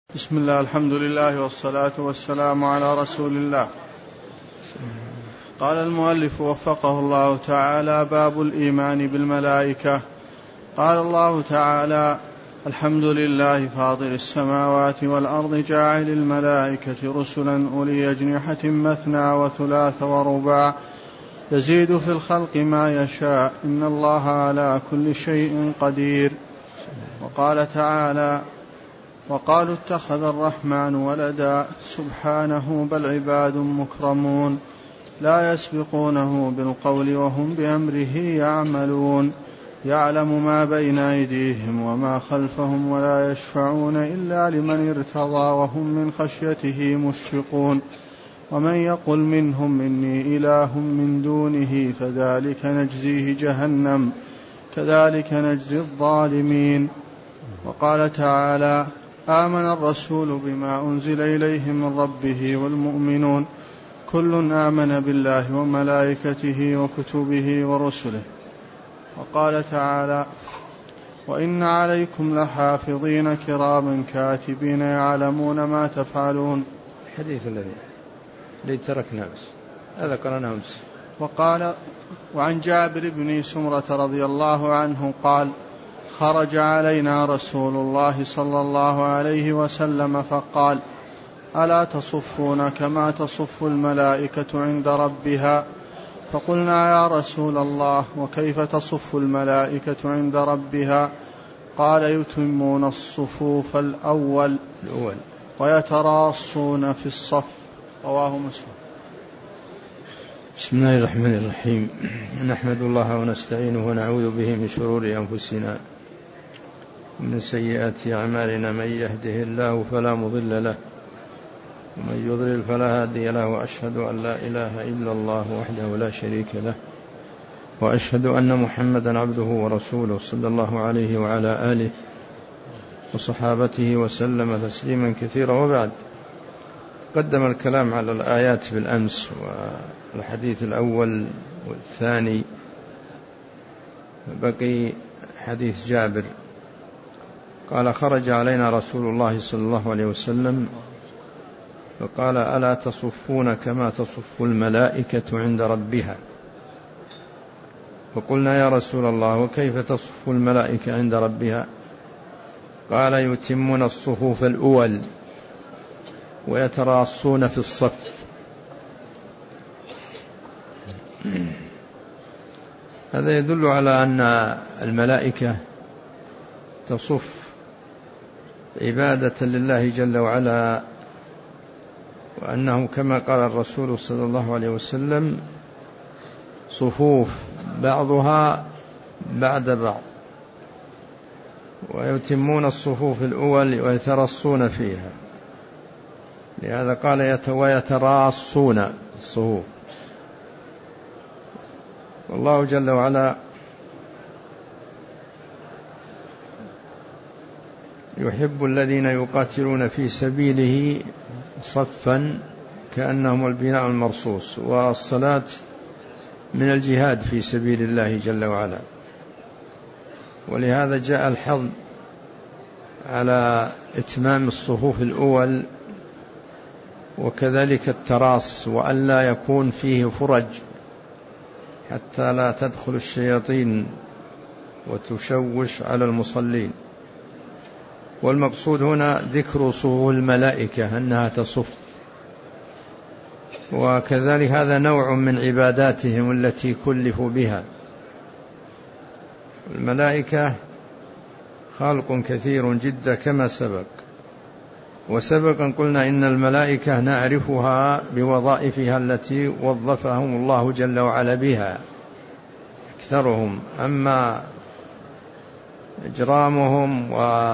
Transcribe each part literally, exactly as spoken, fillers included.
بسم الله، الحمد لله والصلاة والسلام على رسول الله. قال المؤلف وفقه الله تعالى: باب الإيمان بالملائكة. قال الله تعالى: الحمد لله فاطر السماوات والأرض جاعل الملائكة رسلا أولي أجنحة مثنى وثلاث ورباع يزيد في الخلق ما يشاء إن الله على كل شيء قدير. وقال تعالى: وقالوا اتخذ الرحمن ولدا سبحانه بل عباد مكرمون لا يسبقونه بالقول وهم بأمره يعملون يعلم ما بين أيديهم وما خلفهم ولا يشفعون إلا لمن ارتضى وهم من خشيته مشفقون ومن يقل منهم إني إله من دونه فذلك نجزيه جهنم كذلك نجزي الظالمين. وقال تعالى: آمن الرسول بما أنزل إليه من ربه والمؤمنون كل آمن بالله وملائكته وكتبه ورسله. وقال تعالى: وإن عليكم لحافظين كراما كاتبين يعلمون ما تفعلون. الحديث الذي الذي تركنا بس هذا قرأناه أمس. وقال: وعن جابر بن سمرة رضي الله عنه قال: خرج علينا رسول الله صلى الله عليه وسلم فقال: ألا تصفون كما تصف الملائكة عند ربها؟ فقلنا: يا رسول الله وكيف تصف الملائكة عند ربها؟ قال: يتمون الصفوف الأول الأول ويتراصون في الصف. رواه مسلم. بسم الله الرحمن الرحيم. نحمد الله ونستعينه ونعوذ به من شرور أنفسنا ومن سيئات أعمالنا، من يهده الله فلا مضل له ومن يضلل فلا هادي له، وأشهد أن لا إله إلا الله وحده لا شريك له، وأشهد أن محمدا عبده ورسوله صلى الله عليه وعلى آله وصحابته وسلم تسليما كثيرا. وبعد، قدم الكلام على الآيات بالأمس والحديث الأول والثاني، بقي حديث جابر. قال: خرج علينا رسول الله صلى الله عليه وسلم فقال: ألا تصفون كما تصف الملائكة عند ربها؟ فقلنا: يا رسول الله وكيف تصف الملائكة عند ربها؟ قال: يتمون الصفوف الأول ويتراصون في الصف. هذا يدل على أن الملائكة تصف عبادة لله جل وعلا، وأنه كما قال الرسول صلى الله عليه وسلم: صفوف بعضها بعد بعض، ويتمون الصفوف الأول ويترصون فيها. لهذا قال: ويتراصون الصفوف. والله جل وعلا يحب الذين يقاتلون في سبيله صفا كأنهم البناء المرصوص، والصلاة من الجهاد في سبيل الله جل وعلا. ولهذا جاء الحظ على إتمام الصفوف الأول، وكذلك التراص، وأن لا يكون فيه فرج حتى لا تدخل الشياطين وتشوش على المصلين. والمقصود هنا ذكر صفوف الملائكة أنها تصف، وكذلك هذا نوع من عباداتهم التي كلفوا بها. الملائكة خلق كثير جدا كما سبق، وسبقا قلنا إن الملائكة نعرفها بوظائفها التي وظفهم الله جل وعلا بها أكثرهم، أما إجرامهم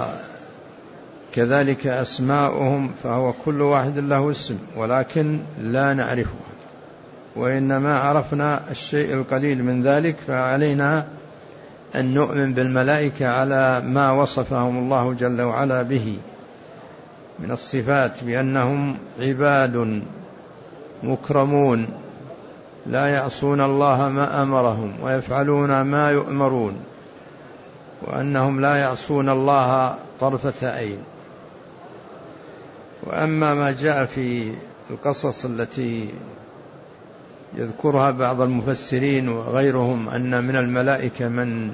وكذلك أسماؤهم فهو كل واحد له اسم، ولكن لا نعرفها، وإنما عرفنا الشيء القليل من ذلك، فعلينا أن نؤمن بالملائكة على ما وصفهم الله جل وعلا به من الصفات، بأنهم عباد مكرمون لا يعصون الله ما أمرهم ويفعلون ما يؤمرون، وأنهم لا يعصون الله طرفة عين. وأما ما جاء في القصص التي يذكرها بعض المفسرين وغيرهم أن من الملائكة من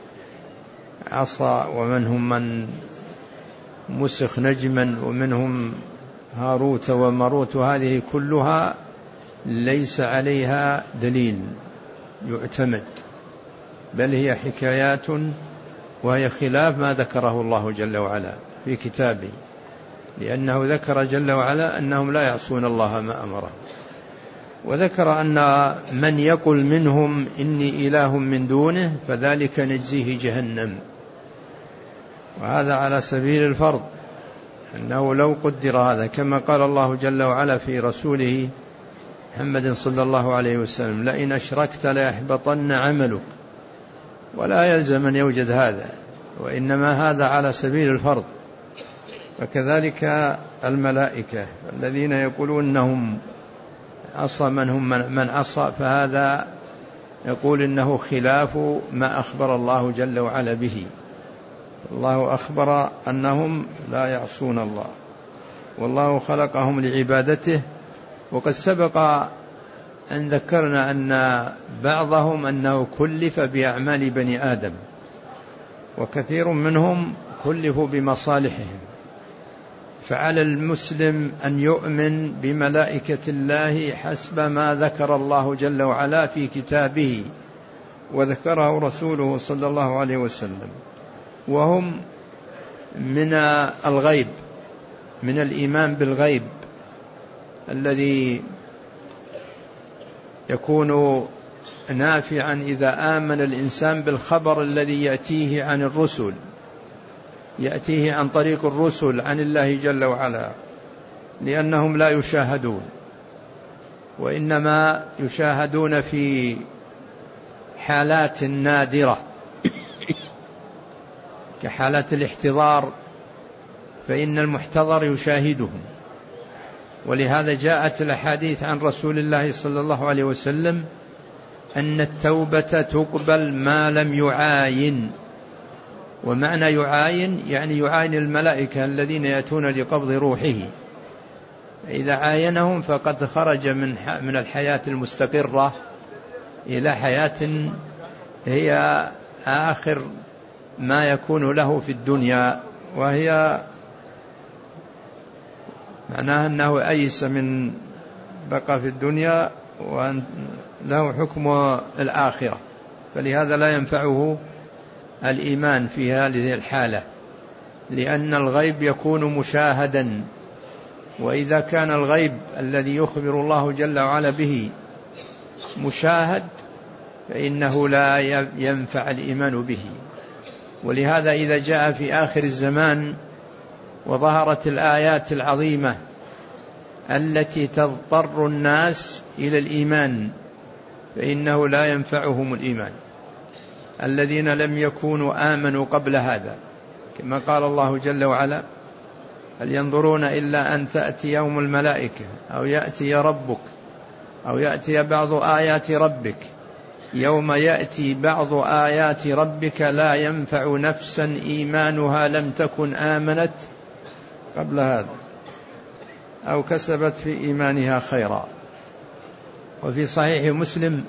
عصى ومنهم من مسخ نجما ومنهم هاروت وماروت، هذه كلها ليس عليها دليل يعتمد، بل هي حكايات وهي خلاف ما ذكره الله جل وعلا في كتابه، لأنه ذكر جل وعلا أنهم لا يعصون الله ما أمره، وذكر أن من يقل منهم إني إله من دونه فذلك نجزيه جهنم. وهذا على سبيل الفرض، أنه لو قدر هذا كما قال الله جل وعلا في رسوله محمد صلى الله عليه وسلم لئن أشركت ليحبطن عملك، ولا يلزم أن يوجد هذا، وإنما هذا على سبيل الفرض. وكذلك الملائكة الذين يقولون أنهم عصى من هم من عصى، فهذا يقول إنه خلاف ما أخبر الله جل وعلا به. الله أخبر أنهم لا يعصون الله، والله خلقهم لعبادته. وقد سبق أن ذكرنا أن بعضهم أنه كلف بأعمال بني آدم، وكثير منهم كلفوا بمصالحهم. فعلى المسلم أن يؤمن بملائكة الله حسب ما ذكر الله جل وعلا في كتابه وذكره رسوله صلى الله عليه وسلم، وهم من الغيب، من الإيمان بالغيب الذي يكون نافعا إذا آمن الإنسان بالخبر الذي يأتيه عن الرسل، يأتيه عن طريق الرسل عن الله جل وعلا، لأنهم لا يشاهدون، وإنما يشاهدون في حالات نادرة كحالات الاحتضار، فإن المحتضر يشاهدهم. ولهذا جاءت الأحاديث عن رسول الله صلى الله عليه وسلم أن التوبة تقبل ما لم يعاين. ومعنى يعاين يعني يعاين الملائكة الذين يأتون لقبض روحه، إذا عاينهم فقد خرج من من الحياة المستقرة إلى حياة هي آخر ما يكون له في الدنيا، وهي معناها أنه أيس من بقى في الدنيا وله حكم الآخرة، فلهذا لا ينفعه الإيمان في هذه الحالة، لأن الغيب يكون مشاهدا. وإذا كان الغيب الذي يخبر الله جل وعلا به مشاهد فإنه لا ينفع الإيمان به. ولهذا إذا جاء في آخر الزمان وظهرت الآيات العظيمة التي تضطر الناس إلى الإيمان فإنه لا ينفعهم الإيمان، الذين لم يكونوا آمنوا قبل هذا، كما قال الله جل وعلا هل ينظرون إلا أن تأتي يوم الملائكة أو يأتي ربك أو يأتي بعض آيات ربك يوم يأتي بعض آيات ربك لا ينفع نفسا إيمانها لم تكن آمنت قبل هذا أو كسبت في إيمانها خيرا. وفي صحيح مسلم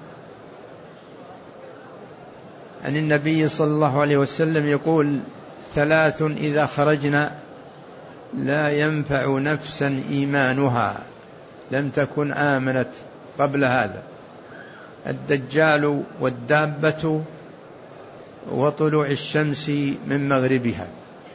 عن النبي صلى الله عليه وسلم يقول ثلاث إذا خرجنا لا ينفع نفسا إيمانها لم تكن آمنت قبل هذا: الدجال والدابة وطلوع الشمس من مغربها.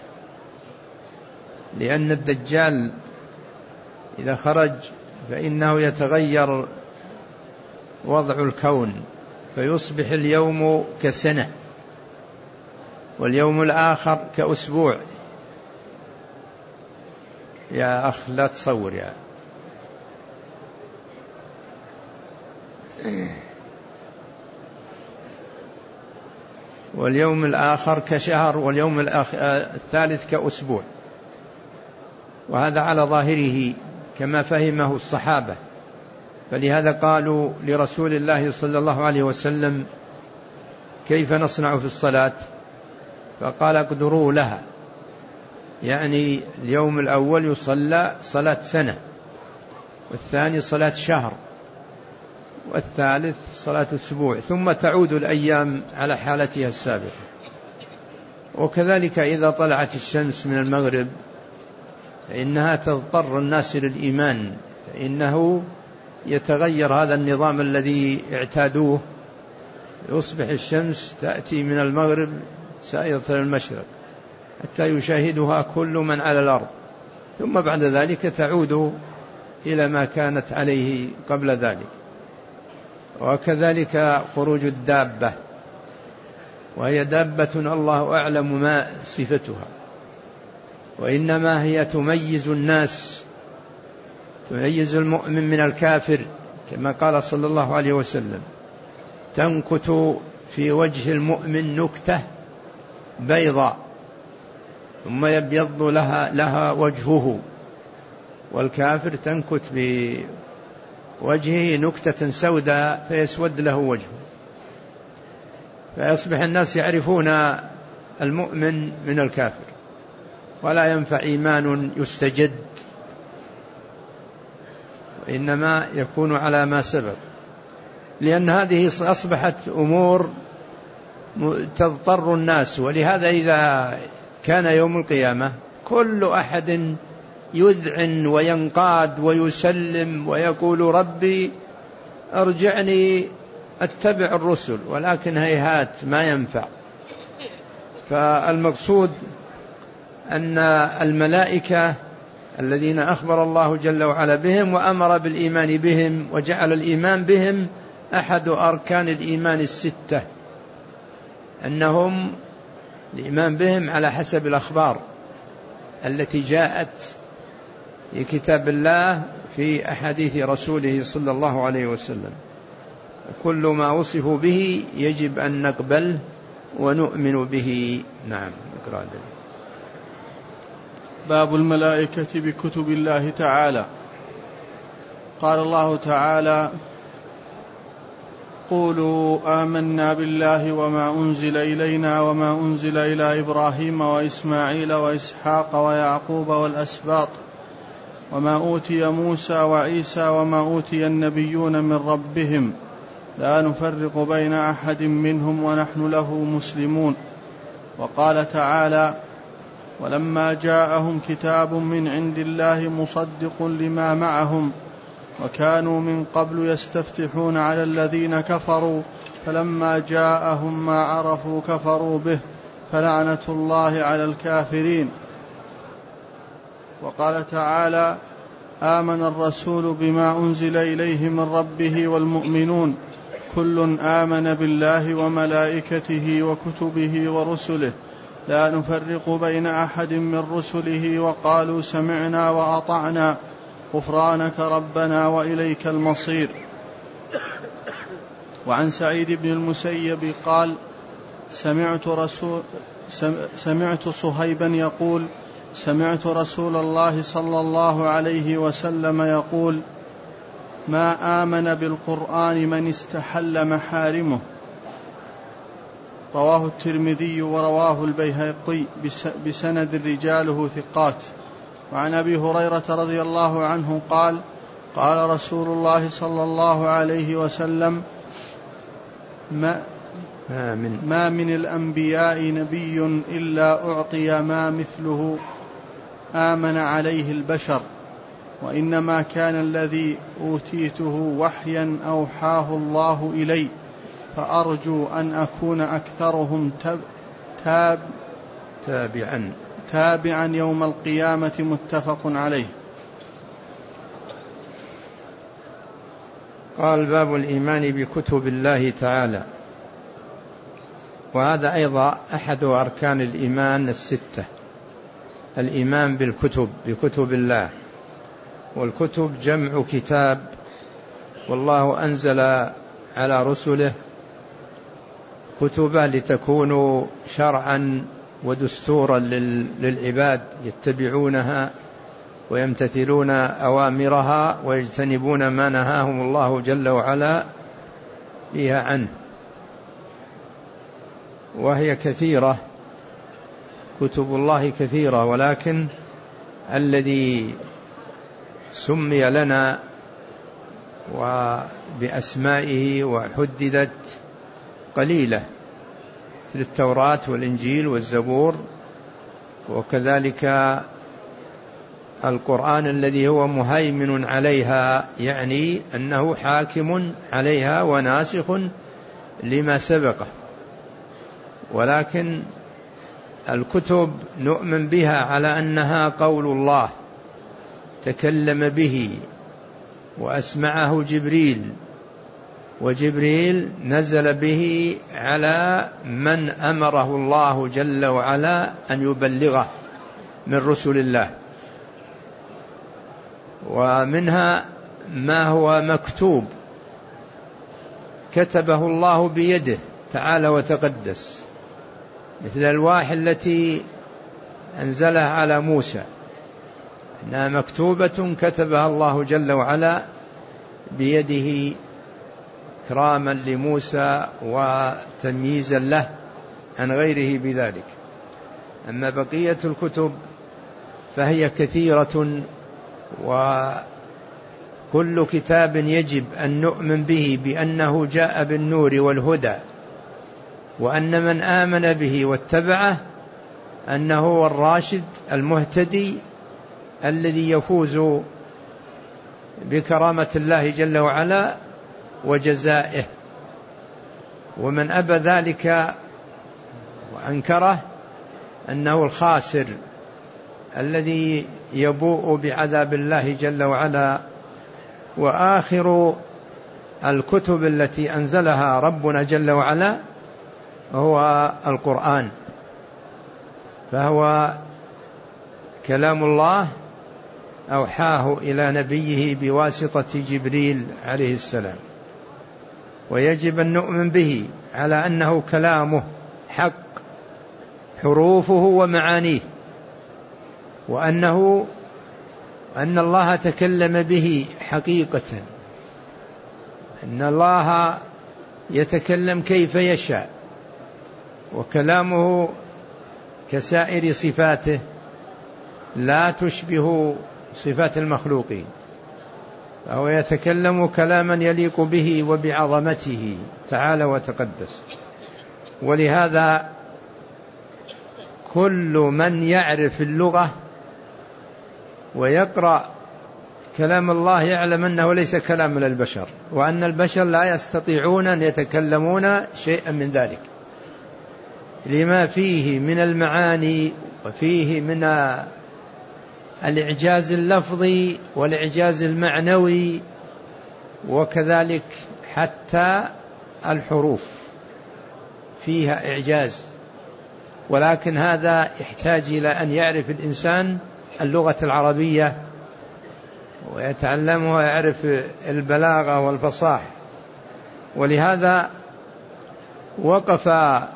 لأن الدجال إذا خرج فإنه يتغير وضع الكون، فيصبح اليوم كسنة واليوم الآخر كأسبوع. يا أخ لا تصور يا واليوم الآخر كشهر واليوم الثالث كأسبوع. وهذا على ظاهره كما فهمه الصحابة، فلهذا قالوا لرسول الله صلى الله عليه وسلم كيف نصنع في الصلاة؟ فقال اقدروا لها، يعني اليوم الأول يصلى صلاة سنة، والثاني صلاة شهر، والثالث صلاة أسبوع، ثم تعود الأيام على حالتها السابقة. وكذلك إذا طلعت الشمس من المغرب فإنها تضطر الناس للإيمان، فإنه يتغير هذا النظام الذي اعتادوه، يصبح الشمس تأتي من المغرب سائرة المشرق حتى يشاهدها كل من على الأرض، ثم بعد ذلك تعود إلى ما كانت عليه قبل ذلك. وكذلك خروج الدابة، وهي دابة الله أعلم ما صفتها، وإنما هي تميز الناس، تميز المؤمن من الكافر، كما قال صلى الله عليه وسلم: تنكت في وجه المؤمن نكتة بيضاء ثم يبيض لها, لها وجهه، والكافر تنكت بوجهه نكتة سوداء فيسود له وجهه، فيصبح الناس يعرفون المؤمن من الكافر، ولا ينفع إيمان يستجد، وإنما يكون على ما سبق، لأن هذه أصبحت أمور تضطر الناس. ولهذا إذا كان يوم القيامة كل أحد يذعن وينقاد ويسلم ويقول: ربي أرجعني أتبع الرسل، ولكن هيهات ما ينفع. فالمقصود أن الملائكة الذين أخبر الله جل وعلا بهم وأمر بالإيمان بهم وجعل الإيمان بهم أحد أركان الإيمان الستة، أنهم الإيمان بهم على حسب الأخبار التي جاءت في كتاب الله في أحاديث رسوله صلى الله عليه وسلم، كل ما وصفوا به يجب أن نقبله ونؤمن به. نعم. اقرأ. باب الملائكة بكتب الله تعالى. قال الله تعالى: قولوا آمنا بالله وما أنزل إلينا وما أنزل إلى إبراهيم وإسماعيل وإسحاق ويعقوب والأسباط وما أوتي موسى وعيسى وما أوتي النبيون من ربهم لا نفرق بين أحد منهم ونحن له مسلمون. وقال تعالى: ولما جاءهم كتاب من عند الله مصدق لما معهم وكانوا من قبل يستفتحون على الذين كفروا فلما جاءهم ما عرفوا كفروا به فلعنة الله على الكافرين. وقال تعالى: آمن الرسول بما أنزل إليه من ربه والمؤمنون كل آمن بالله وملائكته وكتبه ورسله لا نفرق بين أحد من رسله وقالوا سمعنا وأطعنا غفرانك ربنا وإليك المصير. وعن سعيد بن المسيب قال: سمعت, رسول سمعت صهيبا يقول: سمعت رسول الله صلى الله عليه وسلم يقول: ما آمن بالقرآن من استحل محارمه. رواه الترمذي ورواه البيهقي بسند رجاله ثقات. وعن أبي هريرة رضي الله عنه قال: قال رسول الله صلى الله عليه وسلم: ما, ما من الأنبياء نبي إلا أعطي ما مثله آمن عليه البشر، وإنما كان الذي أوتيته وحيا أوحاه الله إلي، فأرجو أن أكون أكثرهم تاب تاب تابعا تابعا يوم القيامة. متفق عليه. قال: باب الإيمان بكتب الله تعالى. وهذا أيضا أحد أركان الإيمان الستة، الإيمان بالكتب، بكتب الله. والكتب جمع كتاب، والله أنزل على رسله كتبا لتكون شرعا ودستورا للعباد يتبعونها ويمتثلون أوامرها ويجتنبون ما نهاهم الله جل وعلا فيها عنه. وهي كثيرة كتب الله كثيرة، ولكن الذي سمي لنا وبأسمائه وحددت قليلة في التوراة والإنجيل والزبور، وكذلك القرآن الذي هو مهيمن عليها، يعني أنه حاكم عليها وناسخ لما سبقه. ولكن الكتب نؤمن بها على أنها قول الله تكلم به وأسمعه جبريل، وجبريل نزل به على من أمره الله جل وعلا أن يبلغه من رسل الله. ومنها ما هو مكتوب كتبه الله بيده تعالى وتقدس، مثل الألواح التي أنزلها على موسى، إنها مكتوبة كتبها الله جل وعلا بيده إكراما لموسى وتمييزا له عن غيره بذلك. أما بقية الكتب فهي كثيرة، وكل كتاب يجب أن نؤمن به بأنه جاء بالنور والهدى، وأن من آمن به واتبعه أنه هو الراشد المهتدي الذي يفوز بكرامة الله جل وعلا وجزائه. ومن أبى ذلك وأنكره أنه الخاسر الذي يبوء بعذاب الله جل وعلا. وآخر الكتب التي أنزلها ربنا جل وعلا هو القرآن، فهو كلام الله أوحاه إلى نبيه بواسطة جبريل عليه السلام، ويجب أن نؤمن به على أنه كلامه حق حروفه ومعانيه، وأنه أن الله تكلم به حقيقة، أن الله يتكلم كيف يشاء، وكلامه كسائر صفاته لا تشبه صفات المخلوقين، فهو يتكلم كلاما يليق به وبعظمته تعالى وتقدس. ولهذا كل من يعرف اللغة ويقرأ كلام الله يعلم أنه ليس كلام للبشر، وأن البشر لا يستطيعون أن يتكلمون شيئا من ذلك، لما فيه من المعاني وفيه من الإعجاز اللفظي والإعجاز المعنوي، وكذلك حتى الحروف فيها إعجاز. ولكن هذا يحتاج إلى أن يعرف الإنسان اللغة العربية ويتعلمها ويعرف البلاغة والفصاحة. ولهذا وقف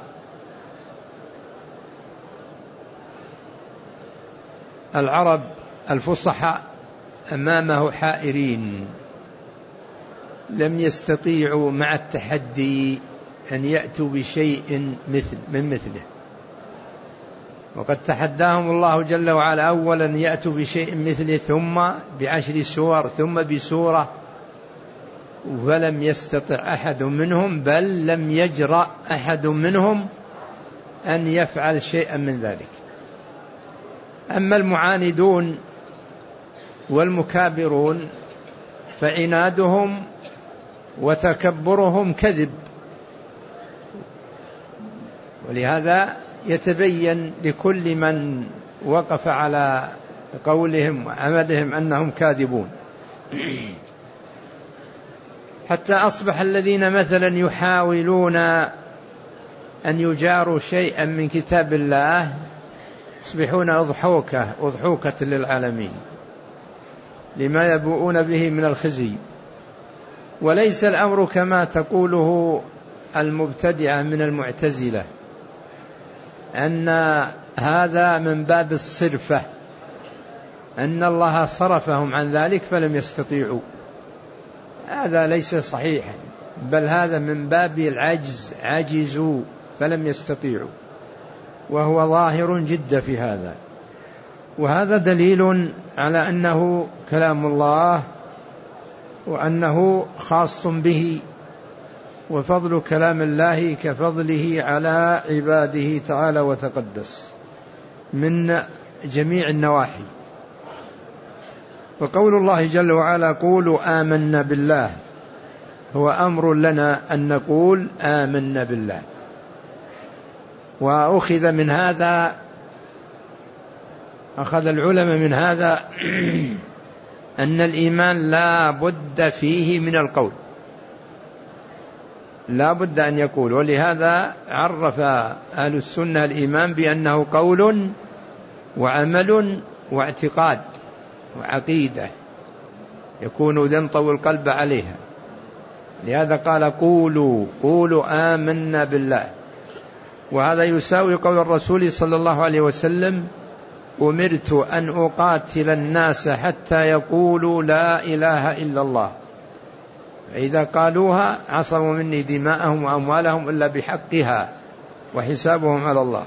العرب الفصحاء أمامه حائرين، لم يستطيعوا مع التحدي أن يأتوا بشيء مثل من مثله. وقد تحداهم الله جل وعلا أولا يأتوا بشيء مثله، ثم بعشر سور، ثم بسورة، فلم يستطع أحد منهم، بل لم يجرأ أحد منهم أن يفعل شيئا من ذلك. أما المعاندون والمكابرون فعنادهم وتكبرهم كذب. ولهذا يتبين لكل من وقف على قولهم وعملهم أنهم كاذبون، حتى أصبح الذين مثلا يحاولون أن يجاروا شيئا من كتاب الله يصبحون أضحوكة أضحوكة للعالمين لما يبوؤون به من الخزي. وليس الأمر كما تقوله المبتدعة من المعتزلة، أن هذا من باب الصرفة، أن الله صرفهم عن ذلك فلم يستطيعوا. هذا ليس صحيحا، بل هذا من باب العجز، عجزوا فلم يستطيعوا. وهو ظاهر جدا في هذا. وهذا دليل على أنه كلام الله وأنه خاص به، وفضل كلام الله كفضله على عباده تعالى وتقدس من جميع النواحي. وقول الله جل وعلا قولوا آمنا بالله هو أمر لنا أن نقول آمنا بالله. وأخذ من هذا أخذ العلماء من هذا أن الإيمان لا بد فيه من القول، لا بد أن يقول. ولهذا عرف أهل السنة الإيمان بأنه قول وعمل واعتقاد وعقيدة يكون ينطوي القلب عليها. لهذا قال قولوا قولوا آمنا بالله. وهذا يساوي قول الرسول صلى الله عليه وسلم أمرت أن أقاتل الناس حتى يقولوا لا إله إلا الله، فإذا قالوها عصموا مني دماءهم وأموالهم إلا بحقها وحسابهم على الله.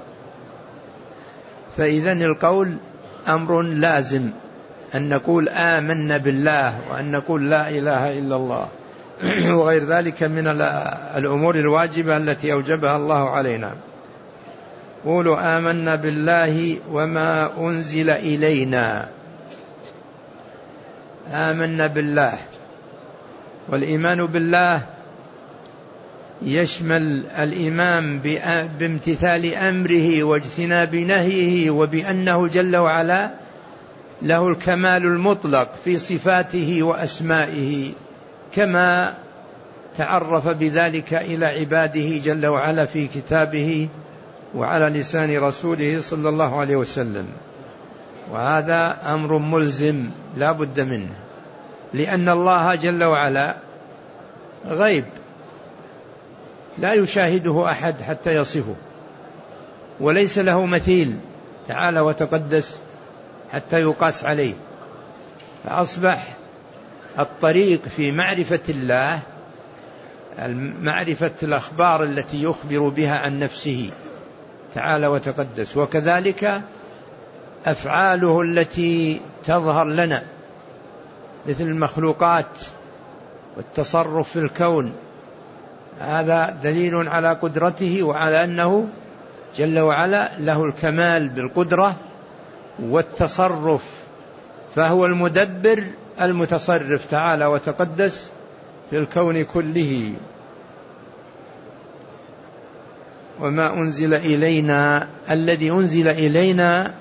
فإذن القول أمر لازم، أن نقول آمنا بالله وأن نقول لا إله إلا الله وغير ذلك من الأمور الواجبة التي أوجبها الله علينا. قولوا آمنا بالله وما أنزل إلينا. آمنا بالله، والإيمان بالله يشمل الإيمان بامتثال أمره واجتناب نهيه، وبأنه جل وعلا له الكمال المطلق في صفاته وأسمائه، كما تعرف بذلك إلى عباده جل وعلا في كتابه وعلى لسان رسوله صلى الله عليه وسلم. وهذا أمر ملزم لا بد منه، لأن الله جل وعلا غيب لا يشاهده أحد حتى يصفه، وليس له مثيل تعالى وتقدس حتى يقاس عليه. فأصبح الطريق في معرفة الله معرفة الأخبار التي يخبر بها عن نفسه تعالى وتقدس، وكذلك أفعاله التي تظهر لنا مثل المخلوقات والتصرف في الكون. هذا دليل على قدرته وعلى أنه جل وعلا له الكمال بالقدرة والتصرف، فهو المدبر المتصرف تعالى وتقدس في الكون كله. وما أنزل إلينا، الذي أنزل إلينا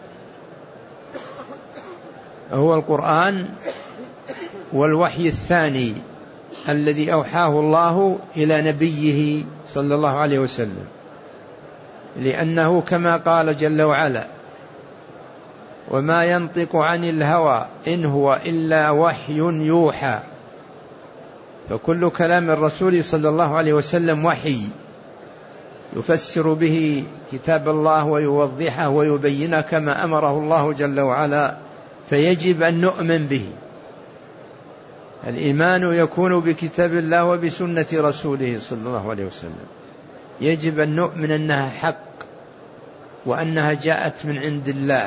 هو القرآن والوحي الثاني الذي أوحاه الله إلى نبيه صلى الله عليه وسلم، لأنه كما قال جل وعلا وما ينطق عن الهوى إن هو إلا وحي يوحى. فكل كلام الرسول صلى الله عليه وسلم وحي يفسر به كتاب الله ويوضحه ويبينه كما أمره الله جل وعلا، فيجب أن نؤمن به. الإيمان يكون بكتاب الله وبسنة رسوله صلى الله عليه وسلم. يجب أن نؤمن أنها حق، وأنها جاءت من عند الله،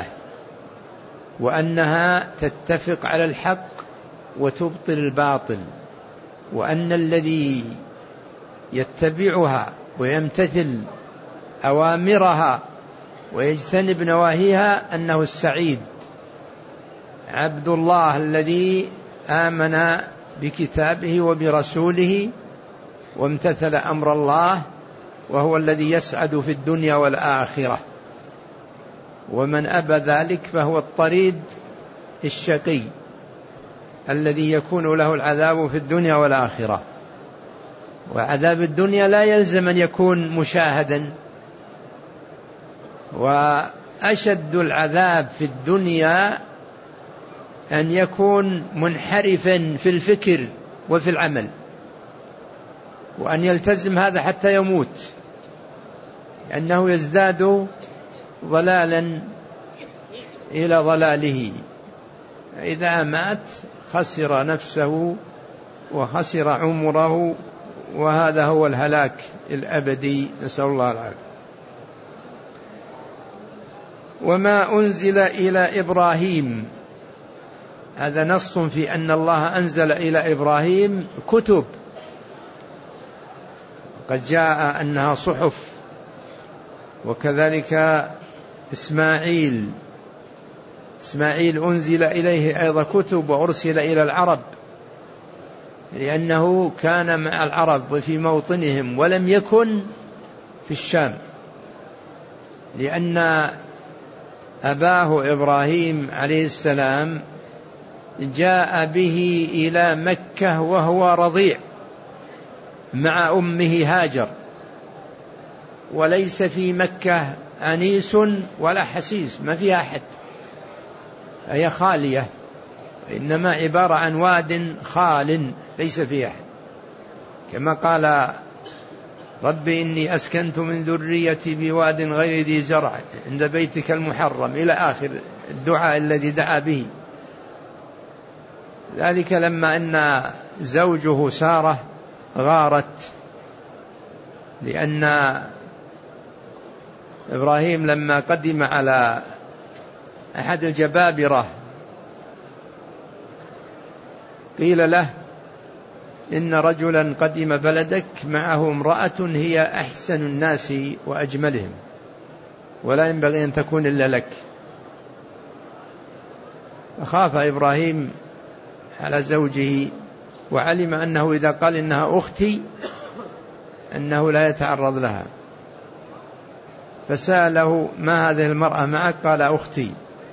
وأنها تتفق على الحق وتبطل الباطل، وأن الذي يتبعها ويمتثل أوامرها ويجتنب نواهيها أنه السعيد، عبد الله الذي آمن بكتابه وبرسوله وامتثل أمر الله، وهو الذي يسعد في الدنيا والآخرة. ومن أبى ذلك فهو الطريد الشقي الذي يكون له العذاب في الدنيا والآخرة. وعذاب الدنيا لا يلزم أن يكون مشاهدا، وأشد العذاب في الدنيا أن يكون منحرفا في الفكر وفي العمل، وأن يلتزم هذا حتى يموت، لأنه يزداد ضلالا إلى ضلاله. إذا مات خسر نفسه وخسر عمره، وهذا هو الهلاك الأبدي، نسأل الله العافية. وما أنزل إلى إبراهيم، هذا نص في أن الله أنزل إلى إبراهيم كتب، قد جاء أنها صحف. وكذلك إسماعيل إسماعيل أنزل إليه أيضا كتب وأرسل إلى العرب، لأنه كان مع العرب في موطنهم ولم يكن في الشام، لأن أباه إبراهيم عليه السلام جاء به إلى مكة وهو رضيع مع أمه هاجر، وليس في مكة أنيس ولا حسيس، ما فيها أحد، هي خالية، إنما عبارة عن واد خال ليس فيه أحد، كما قال رب إني أسكنت من ذريتي بواد غير ذي زرع عند بيتك المحرم إلى آخر الدعاء الذي دعا به. ذلك لما أن زوجه سارة غارت، لأن إبراهيم لما قدم على أحد الجبابرة قيل له إن رجلا قدم بلدك معه امرأة هي أحسن الناس وأجملهم ولا ينبغي أن تكون إلا لك. فخاف إبراهيم على زوجه، وعلم أنه إذا قال إنها أختي أنه لا يتعرض لها، فسأله ما هذه المرأة معك؟ قال أختي.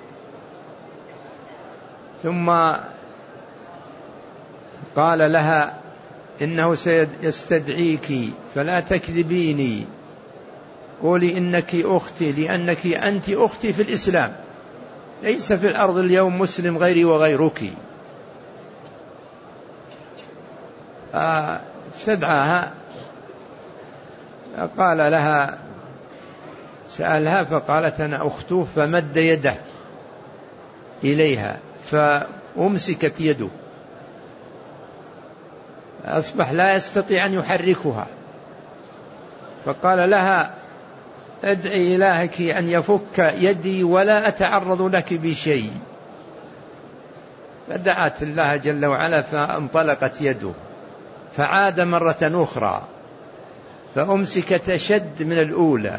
ثم قال لها إنه سيستدعيك فلا تكذبيني، قولي إنك أختي لأنك أنت أختي في الإسلام، ليس في الأرض اليوم مسلم غيري وغيرك. استدعاها، قال لها سألها فقالت أنا أخته، فمد يده إليها فأمسكت يده، أصبح لا يستطيع أن يحركها، فقال لها ادعي إلهك أن يفك يدي ولا أتعرض لك بشيء، فدعت الله جل وعلا فانطلقت يده، فعاد مرة أخرى فأمسكت أشد من الأولى،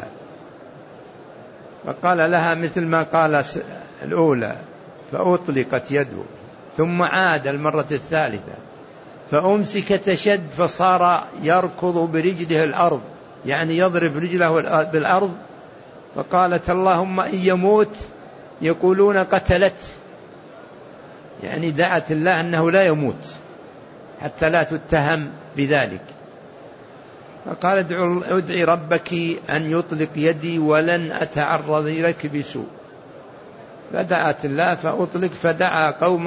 فقال لها مثل ما قال الأولى فأطلقت يده، ثم عاد المرة الثالثة فأمسكت أشد، فصار يركض برجله الأرض، يعني يضرب رجله بالأرض، فقالت اللهم إن يموت يقولون قتلت، يعني دعت الله أنه لا يموت حتى لا تتهم بذلك. فقال ادعي ربك أن يطلق يدي ولن أتعرض لك بسوء، فدعت الله فأطلق، فدعا قوم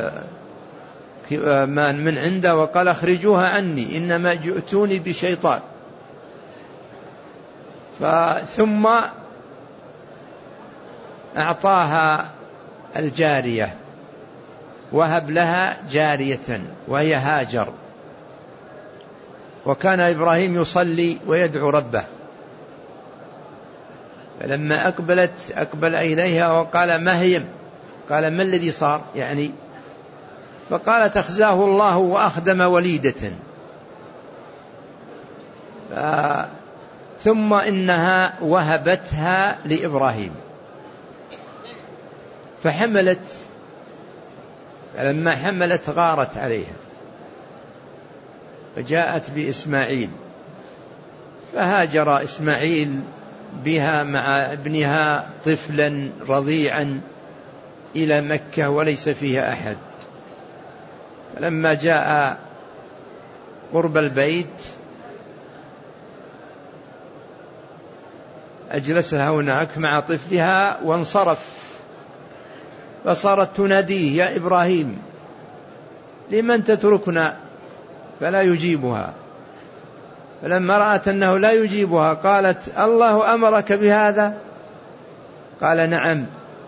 من من عنده وقال اخرجوها عني إنما جئتوني بشيطان. ثم أعطاها الجارية، وهب لها جارية وهي هاجر، وكان إبراهيم يصلي ويدعو ربه، فلما أقبلت أقبل إليها وقال ما هي؟ قال ما الذي صار يعني؟ فقالت أخزاه الله وأخدم وليدة. ثم إنها وهبتها لإبراهيم فحملت، فلما حملت غارت عليها فجاءت بإسماعيل، فهاجر إسماعيل بها مع ابنها طفلا رضيعا إلى مكة وليس فيها أحد. فلما جاء قرب البيت أجلسها هناك مع طفلها وانصرف، فصارت تناديه يا إبراهيم لمن تتركنا؟ فلا يجيبها. فلما رأت أنه لا يجيبها قالت الله أمرك بهذا؟ قال نعم.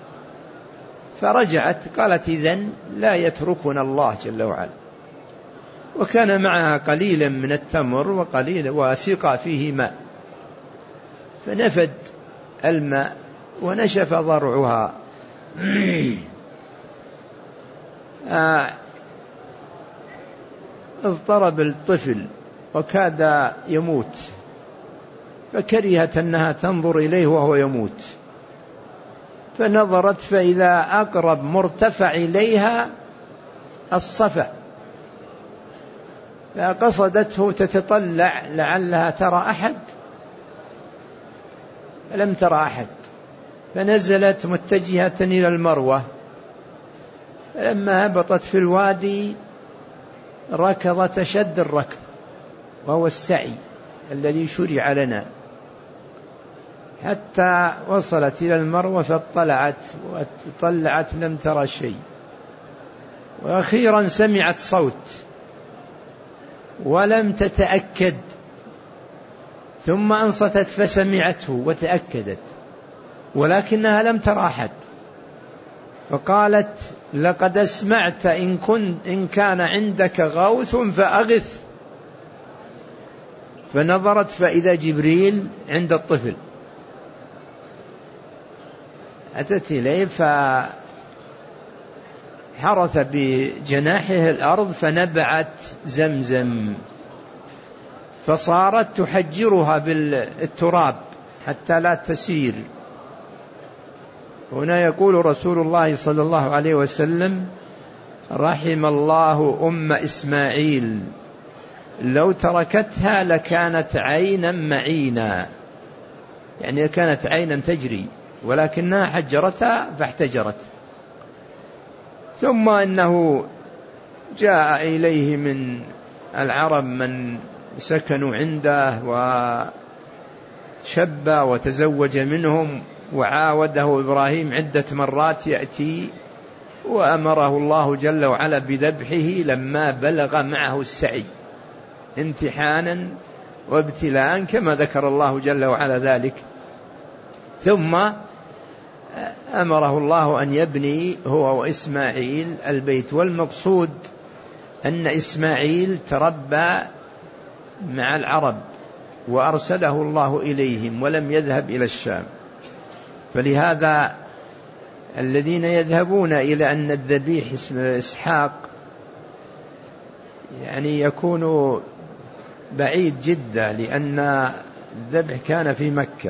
فرجعت قالت إذن لا يتركنا الله جل وعلا. وكان معها قليلا من التمر وقليل وسقى فيه ماء، فنفد الماء ونشف ضرعها. اضطرب الطفل وكاد يموت، فكرهت أنها تنظر إليه وهو يموت، فنظرت فإذا أقرب مرتفع إليها الصفا، فقصدته تتطلع لعلها ترى أحد، لم ترى أحد، فنزلت متجهة إلى المروة. لما هبطت في الوادي ركضت أشد الركض، وهو السعي الذي شرع لنا، حتى وصلت إلى المروة فاطلعت وطلعت لم ترى شيء، وأخيرا سمعت صوت ولم تتأكد، ثم أنصتت فسمعته وتأكدت، ولكنها لم ترى أحد، فقالت لقد أسمعت إن, كن إن كان عندك غوث فأغث. فنظرت فإذا جبريل عند الطفل، أتت إليه فحرث بجناحه الأرض فنبعت زمزم، فصارت تحجرها بالتراب حتى لا تسير. هنا يقول رسول الله صلى الله عليه وسلم: رحم الله أم إسماعيل لو تركتها لكانت عينا معينا، يعني كانت عينا تجري، ولكنها حجرتها فاحتجرت. ثم إنه جاء إليه من العرب من سكنوا عنده وشب وتزوج منهم، وعاوده إبراهيم عدة مرات يأتي، وأمره الله جل وعلا بذبحه لما بلغ معه السعي امتحانا وابتلاء كما ذكر الله جل وعلا ذلك. ثم أمره الله أن يبني هو وإسماعيل البيت. والمقصود أن إسماعيل تربى مع العرب وأرسله الله إليهم ولم يذهب إلى الشام، فلهذا الذين يذهبون إلى أن الذبيح اسمه إسحاق يعني يكون بعيد جدا، لأن الذبح كان في مكة،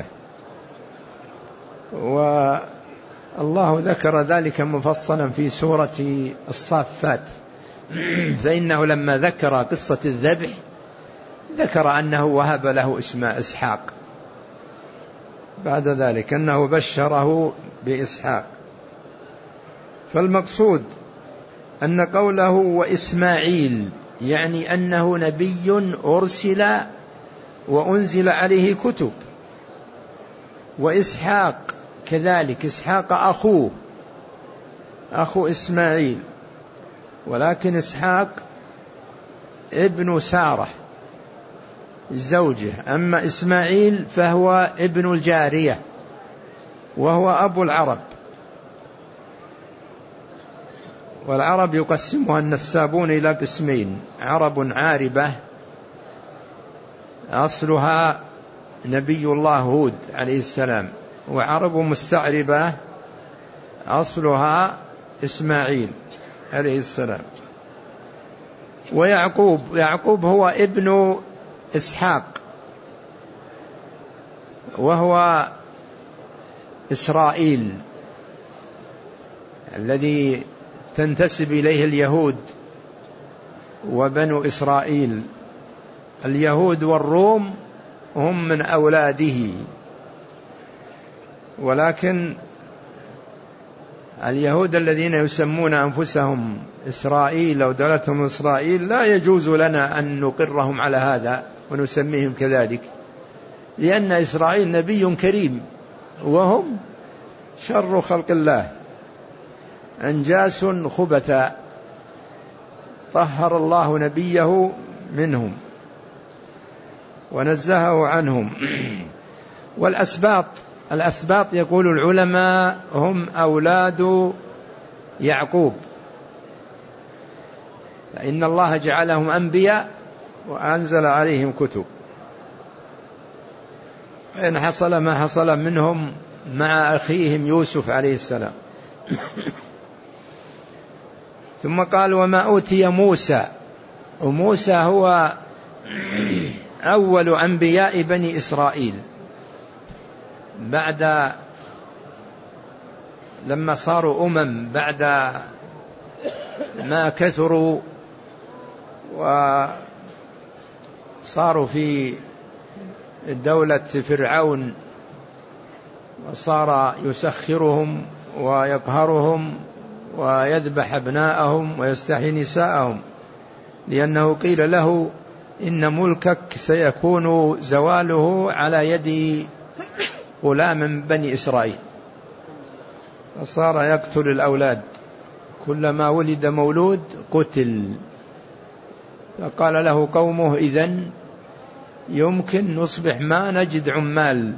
والله ذكر ذلك مفصلا في سورة الصافات. فإنه لما ذكر قصة الذبح ذكر أنه وهب له اسم إسحاق، بعد ذلك أنه بشره بإسحاق. فالمقصود أن قوله وإسماعيل يعني أنه نبي أرسل وأنزل عليه كتب، وإسحاق كذلك، إسحاق أخوه أخو إسماعيل، ولكن إسحاق ابن سارة الزوجة، أما إسماعيل فهو ابن الجارية وهو أبو العرب. والعرب يقسمها النسابون إلى قسمين: عرب عاربة أصلها نبي الله هود عليه السلام، وعرب مستعربة أصلها إسماعيل عليه السلام. ويعقوب يعقوب هو ابن إسحاق وهو إسرائيل الذي تنتسب إليه اليهود وبنو إسرائيل. اليهود والروم هم من أولاده، ولكن اليهود الذين يسمون أنفسهم إسرائيل أو دولتهم إسرائيل لا يجوز لنا أن نقرهم على هذا ونسميهم كذلك، لأن إسرائيل نبي كريم وهم شر خلق الله، أنجاس خبثا طهر الله نبيه منهم ونزهه عنهم. والأسباط الأسباط يقول العلماء هم أولاد يعقوب، فإن الله جعلهم أنبياء وأنزل عليهم كتب، إن حصل ما حصل منهم مع أخيهم يوسف عليه السلام. ثم قال وما أوتي موسى، وموسى هو أول أنبياء بني إسرائيل بعد لما صاروا أمم، بعد ما كثروا وصاروا في دولة فرعون وصار يسخرهم ويقهرهم ويذبح أبناءهم ويستحيي نساءهم، لأنه قيل له إن ملكك سيكون زواله على يد غلام من بني إسرائيل، وصار يقتل الأولاد، كلما ولد مولود قتل. فقال له قومه إذن يمكن نصبح ما نجد عمال،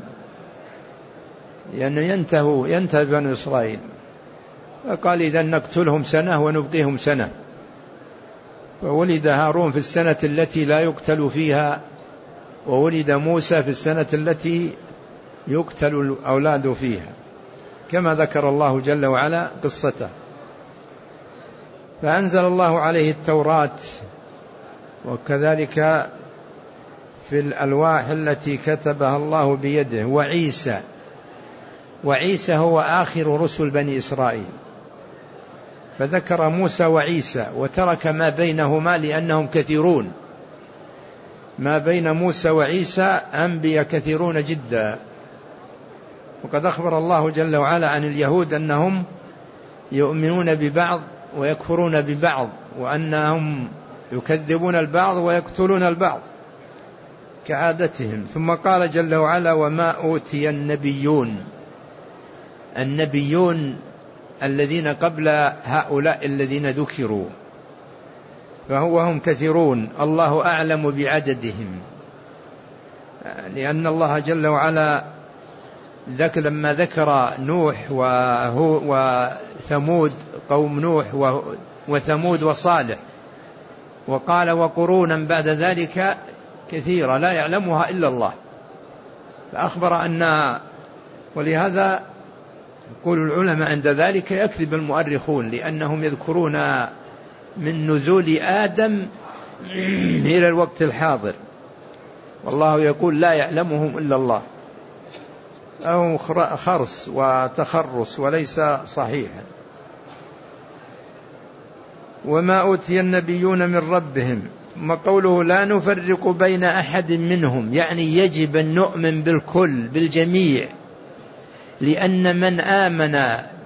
لأنه ينتهوا ينتهي بني إسرائيل. فقال إذن نقتلهم سنة ونبقيهم سنة. فولد هارون في السنة التي لا يقتل فيها، وولد موسى في السنة التي يقتل الأولاد فيها، كما ذكر الله جل وعلا قصته. فأنزل الله عليه التوراة، وكذلك في الألواح التي كتبها الله بيده، وعيسى وعيسى هو آخر رسل بني إسرائيل، فذكر موسى وعيسى وترك ما بينهما لأنهم كثيرون، ما بين موسى وعيسى أنبياء كثيرون جدا. وقد أخبر الله جل وعلا عن اليهود أنهم يؤمنون ببعض ويكفرون ببعض، وأنهم يكذبون البعض ويقتلون البعض كعادتهم. ثم قال جل وعلا وما أوتي النبيون، النبيون الذين قبل هؤلاء الذين ذكروا، فهو هم كثيرون، الله أعلم بعددهم، لأن الله جل وعلا ذكر لما ذكر نوح وثمود، قوم نوح وثمود وصالح، وقال وقرونا بعد ذلك كثيرة لا يعلمها إلا الله، فأخبر أن، ولهذا يقول العلماء عند ذلك يكذب المؤرخون، لأنهم يذكرون من نزول آدم إلى الوقت الحاضر، والله يقول لا يعلمهم إلا الله، أو خرص وتخرص وليس صحيحا. وما أوتي النبيون من ربهم، ما قوله لا نفرق بين أحد منهم، يعني يجب أن نؤمن بالكل بالجميع، لأن من آمن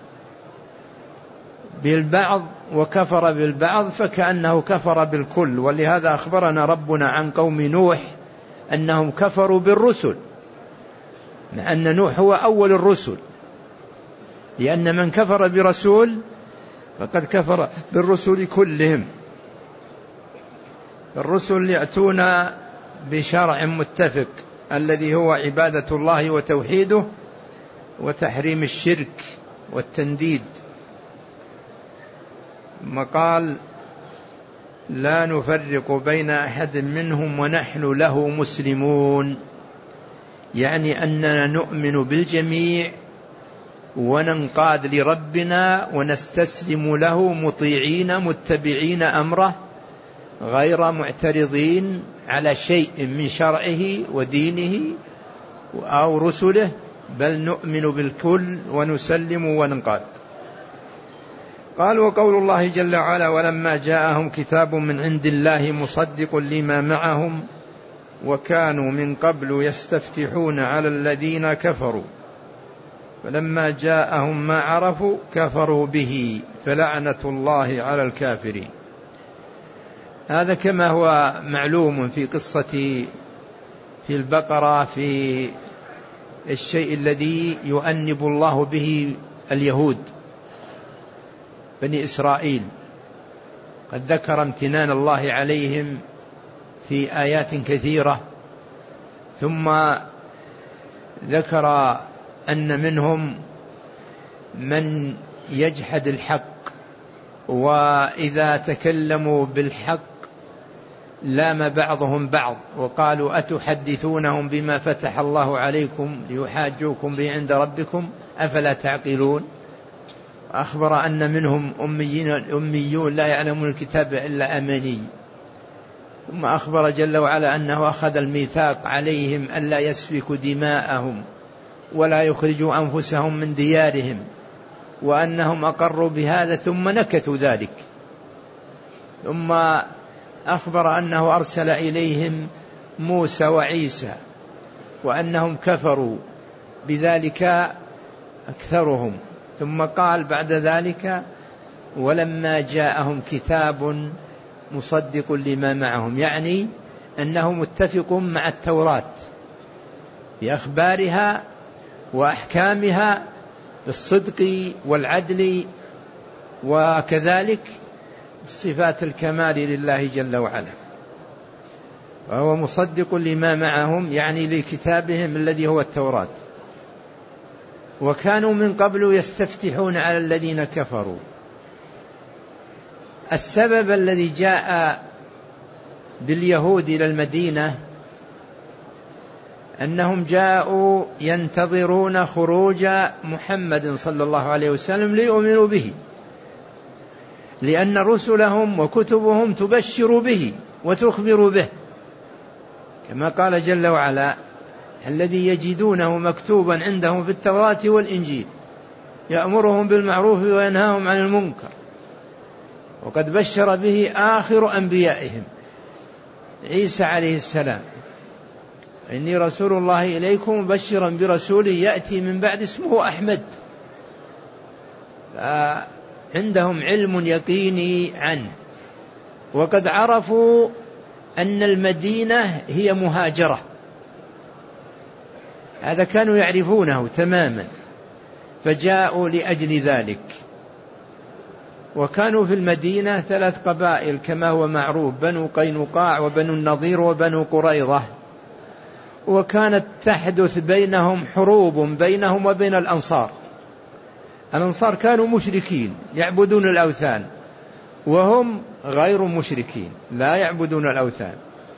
بالبعض وكفر بالبعض فكأنه كفر بالكل. ولهذا أخبرنا ربنا عن قوم نوح أنهم كفروا بالرسل، مع أن نوح هو أول الرسل، لأن من كفر برسول فقد كفر بالرسل كلهم. الرسل يأتون بشرع متفق الذي هو عبادة الله وتوحيده وتحريم الشرك والتنديد. ما قال لا نفرق بين أحد منهم ونحن له مسلمون، يعني أننا نؤمن بالجميع وننقاد لربنا ونستسلم له مطيعين متبعين أمره، غير معترضين على شيء من شرعه ودينه أو رسله، بل نؤمن بالكل ونسلم وننقاد. قال وقول الله جل وعلا ولما جاءهم كتاب من عند الله مصدق لما معهم وكانوا من قبل يستفتحون على الذين كفروا فلما جاءهم ما عرفوا كفروا به فلعنة الله على الكافرين. هذا كما هو معلوم في قصة في البقرة في الشيء الذي يؤنب الله به اليهود بني إسرائيل، قد ذكر امتنان الله عليهم في آيات كثيرة، ثم ذكر أن منهم من يجحد الحق، وإذا تكلموا بالحق لام بعضهم بعض وقالوا أتحدثونهم بما فتح الله عليكم ليحاجوكم به عند ربكم أفلا تعقلون. أخبر أن منهم أميين أميون لا يعلمون الكتاب إلا أماني. ثم أخبر جل وعلا أنه أخذ الميثاق عليهم ألا يسفكوا دماءهم ولا يخرجوا أنفسهم من ديارهم، وأنهم أقروا بهذا ثم نكثوا ذلك. ثم أخبر أنه أرسل إليهم موسى وعيسى وأنهم كفروا بذلك أكثرهم. ثم قال بعد ذلك ولما جاءهم كتاب مصدق لما معهم، يعني أنه متفق مع التوراة بأخبارها وأحكامها بالصدق والعدل، وكذلك صفات الكمال لله جل وعلا. وهو مصدق لما معهم يعني لكتابهم الذي هو التوراة. وكانوا من قبل يستفتحون على الذين كفروا. السبب الذي جاء باليهود إلى المدينة أنهم جاءوا ينتظرون خروج محمد صلى الله عليه وسلم ليؤمنوا به، لأن رسلهم وكتبهم تبشر به وتخبر به، كما قال جل وعلا الذي يجدونه مكتوبا عندهم في التوراة والإنجيل يأمرهم بالمعروف وينهاهم عن المنكر، وقد بشر به آخر أنبيائهم عيسى عليه السلام إني رسول الله إليكم مبشرا برسول يأتي من بعد اسمه أحمد. عندهم علم يقيني عنه، وقد عرفوا أن المدينة هي مهاجرة، هذا كانوا يعرفونه تماما، فجاءوا لأجل ذلك. وكانوا في المدينة ثلاث قبائل كما هو معروف، بنو قينقاع وبنو النضير وبنو قريظة، وكانت تحدث بينهم حروب بينهم وبين الأنصار. الأنصار كانوا مشركين يعبدون الأوثان، وهم غير مشركين لا يعبدون الأوثان،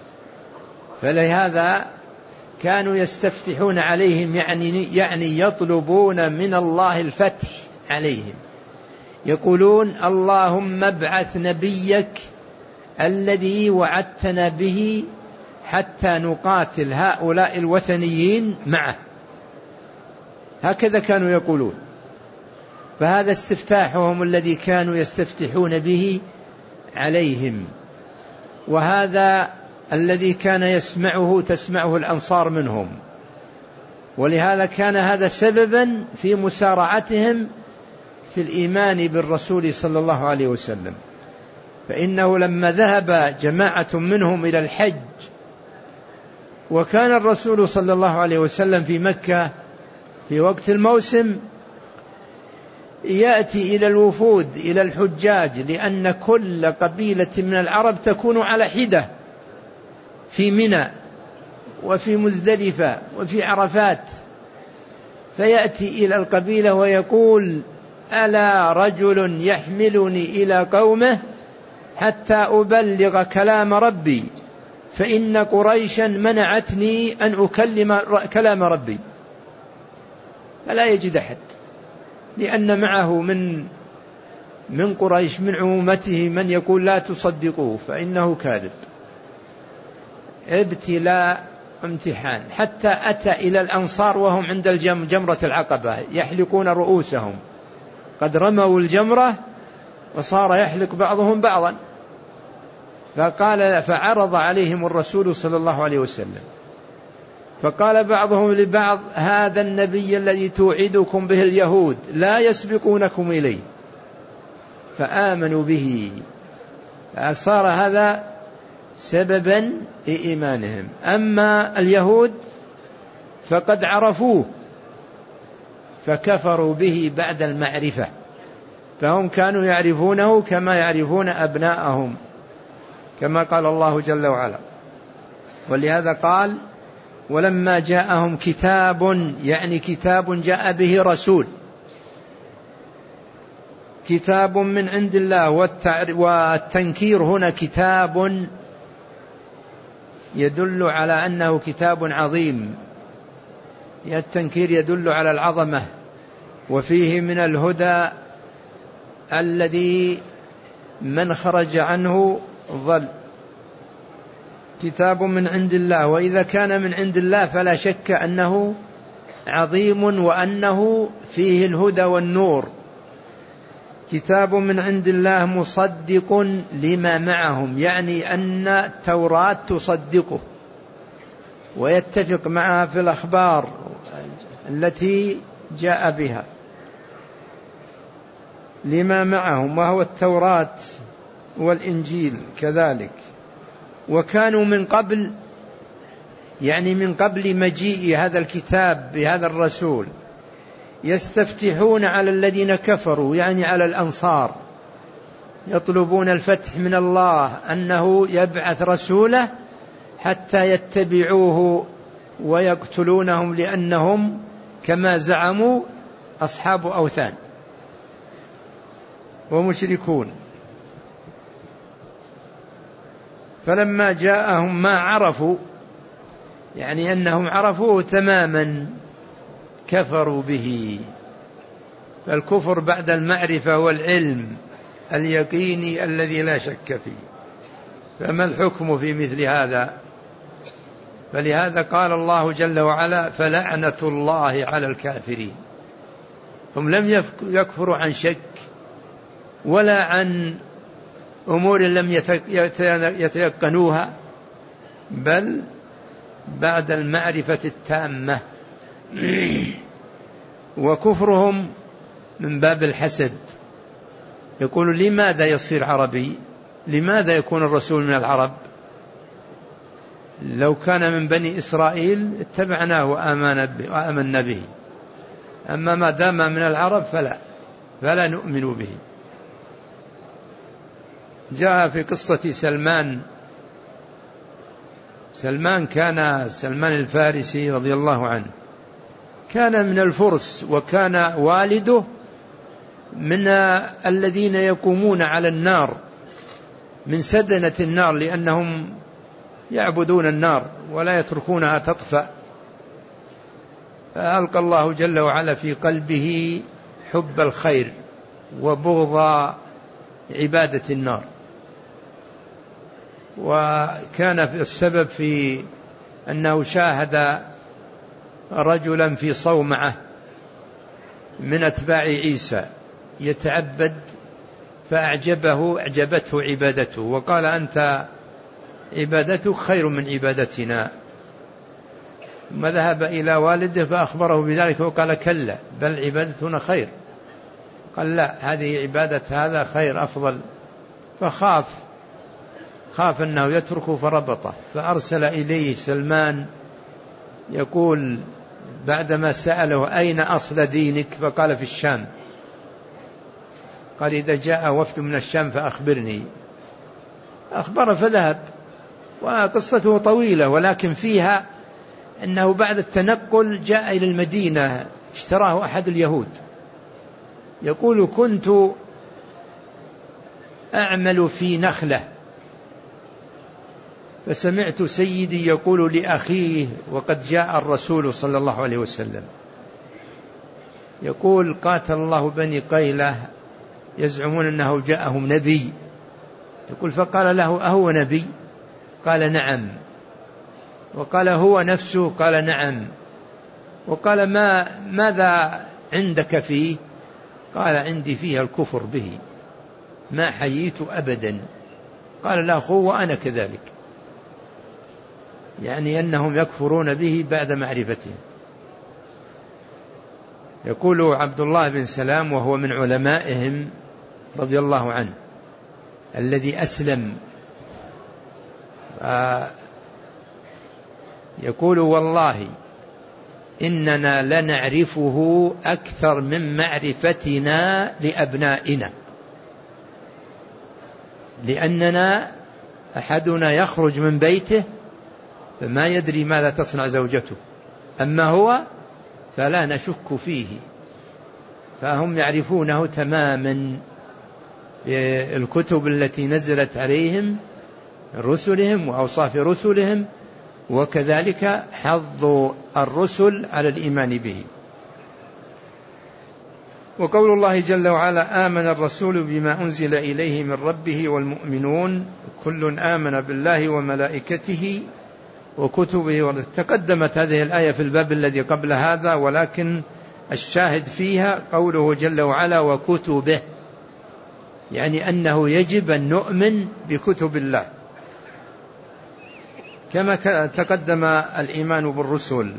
فلهذا كانوا يستفتحون عليهم، يعني, يعني يطلبون من الله الفتح عليهم، يقولون اللهم ابعث نبيك الذي وعدتنا به حتى نقاتل هؤلاء الوثنيين معه. هكذا كانوا يقولون. فهذا استفتاحهم الذي كانوا يستفتحون به عليهم، وهذا الذي كان يسمعه تسمعه الأنصار منهم، ولهذا كان هذا سببا في مسارعتهم في الإيمان بالرسول صلى الله عليه وسلم. فإنه لما ذهب جماعة منهم إلى الحج وكان الرسول صلى الله عليه وسلم في مكة في وقت الموسم، يأتي إلى الوفود إلى الحجاج، لأن كل قبيلة من العرب تكون على حدة في منى وفي مزدلفة وفي عرفات، فيأتي إلى القبيلة ويقول ألا رجل يحملني إلى قومه حتى أبلغ كلام ربي، فإن قريشا منعتني أن أكلم كلام ربي. فلا يجد أحد، لأن معه من من قريش من عمومته من يقول لا تصدقوه فإنه كاذب. ابتلاء امتحان، حتى أتى إلى الأنصار وهم عند جمرة العقبة يحلقون رؤوسهم، قد رموا الجمرة وصار يحلق بعضهم بعضا، فقال فعرض عليهم الرسول صلى الله عليه وسلم، فقال بعضهم لبعض هذا النبي الذي توعدكم به اليهود لا يسبقونكم إليه، فآمنوا به، فصار هذا سببا لإيمانهم. أما اليهود فقد عرفوه فكفروا به بعد المعرفة، فهم كانوا يعرفونه كما يعرفون أبناءهم، كما قال الله جل وعلا. ولهذا قال ولما جاءهم كتاب، يعني كتاب جاء به رسول، كتاب من عند الله، والتنكير هنا كتاب يدل على أنه كتاب عظيم، التنكير يدل على العظمة، وفيه من الهدى الذي من خرج عنه ضل. كتاب من عند الله، وإذا كان من عند الله فلا شك أنه عظيم وأنه فيه الهدى والنور. كتاب من عند الله مصدق لما معهم، يعني أن التوراة تصدقه ويتفق معها في الأخبار التي جاء بها لما معهم، وهو التوراة والإنجيل كذلك. وكانوا من قبل، يعني من قبل مجيء هذا الكتاب بهذا الرسول، يستفتحون على الذين كفروا، يعني على الأنصار، يطلبون الفتح من الله أنه يبعث رسوله حتى يتبعوه ويقتلونهم، لأنهم كما زعموا أصحاب أوثان ومشركون. فلما جاءهم ما عرفوا، يعني أنهم عرفوه تماما، كفروا به. فالكفر بعد المعرفة والعلم اليقيني الذي لا شك فيه. فما الحكم في مثل هذا؟ فلهذا قال الله جل وعلا: فلعنة الله على الكافرين. هم لم يكفروا عن شك ولا عن أمور لم يتيقنوها، بل بعد المعرفة التامة. وكفرهم من باب الحسد، يقول: لماذا يصير عربي؟ لماذا يكون الرسول من العرب؟ لو كان من بني إسرائيل اتبعناه وآمنا به، أما ما دام من العرب فلا فلا نؤمن به. جاء في قصة سلمان سلمان كان سلمان الفارسي رضي الله عنه كان من الفرس، وكان والده من الذين يقومون على النار، من سدنة النار، لأنهم يعبدون النار ولا يتركونها تطفأ. فألقى الله جل وعلا في قلبه حب الخير وبغض عبادة النار، وكان السبب في أنه شاهد رجلا في صومعة من أتباع عيسى يتعبد، فأعجبه أعجبته عبادته، وقال: أنت عبادتك خير من عبادتنا. ثم ذهب إلى والده فأخبره بذلك، وقال: كلا، بل عبادتنا خير. قال: لا، هذه عبادة هذا خير أفضل. فخاف خاف أنه يتركه فربطه، فأرسل إليه سلمان يقول بعدما سأله: أين أصل دينك؟ فقال: في الشام. قال: إذا جاء وفد من الشام فأخبرني. أخبره فذهب. وقصته طويلة، ولكن فيها أنه بعد التنقل جاء إلى المدينة، اشتراه أحد اليهود، يقول: كنت أعمل في نخلة، فسمعت سيدي يقول لأخيه وقد جاء الرسول صلى الله عليه وسلم، يقول: قاتل الله بني قيلة يزعمون أنه جاءهم نبي. يقول: فقال له: أهو نبي؟ قال: نعم. وقال: هو نفسه؟ قال: نعم. وقال: ما ماذا عندك فيه؟ قال: عندي فيها الكفر به، ما حييت أبدا. قال: لا أخو، وأنا كذلك، يعني أنهم يكفرون به بعد معرفتهم. يقول عبد الله بن سلام وهو من علمائهم رضي الله عنه الذي أسلم، يقول: والله إننا لنعرفه أكثر من معرفتنا لأبنائنا، لأننا أحدنا يخرج من بيته فما يدري ماذا تصنع زوجته، أما هو فلا نشك فيه. فهم يعرفونه تماما بالكتب التي نزلت عليهم رسلهم وأوصاف رسلهم، وكذلك حظ الرسل على الإيمان به. وقول الله جل وعلا آمن الرسول بما أنزل إليه من ربه والمؤمنون كل آمن بالله وملائكته وكتبه. تقدمت هذه الآية في الباب الذي قبل هذا، ولكن الشاهد فيها قوله جل وعلا وكتبه، يعني أنه يجب أن نؤمن بكتب الله كما تقدم الإيمان بالرسل.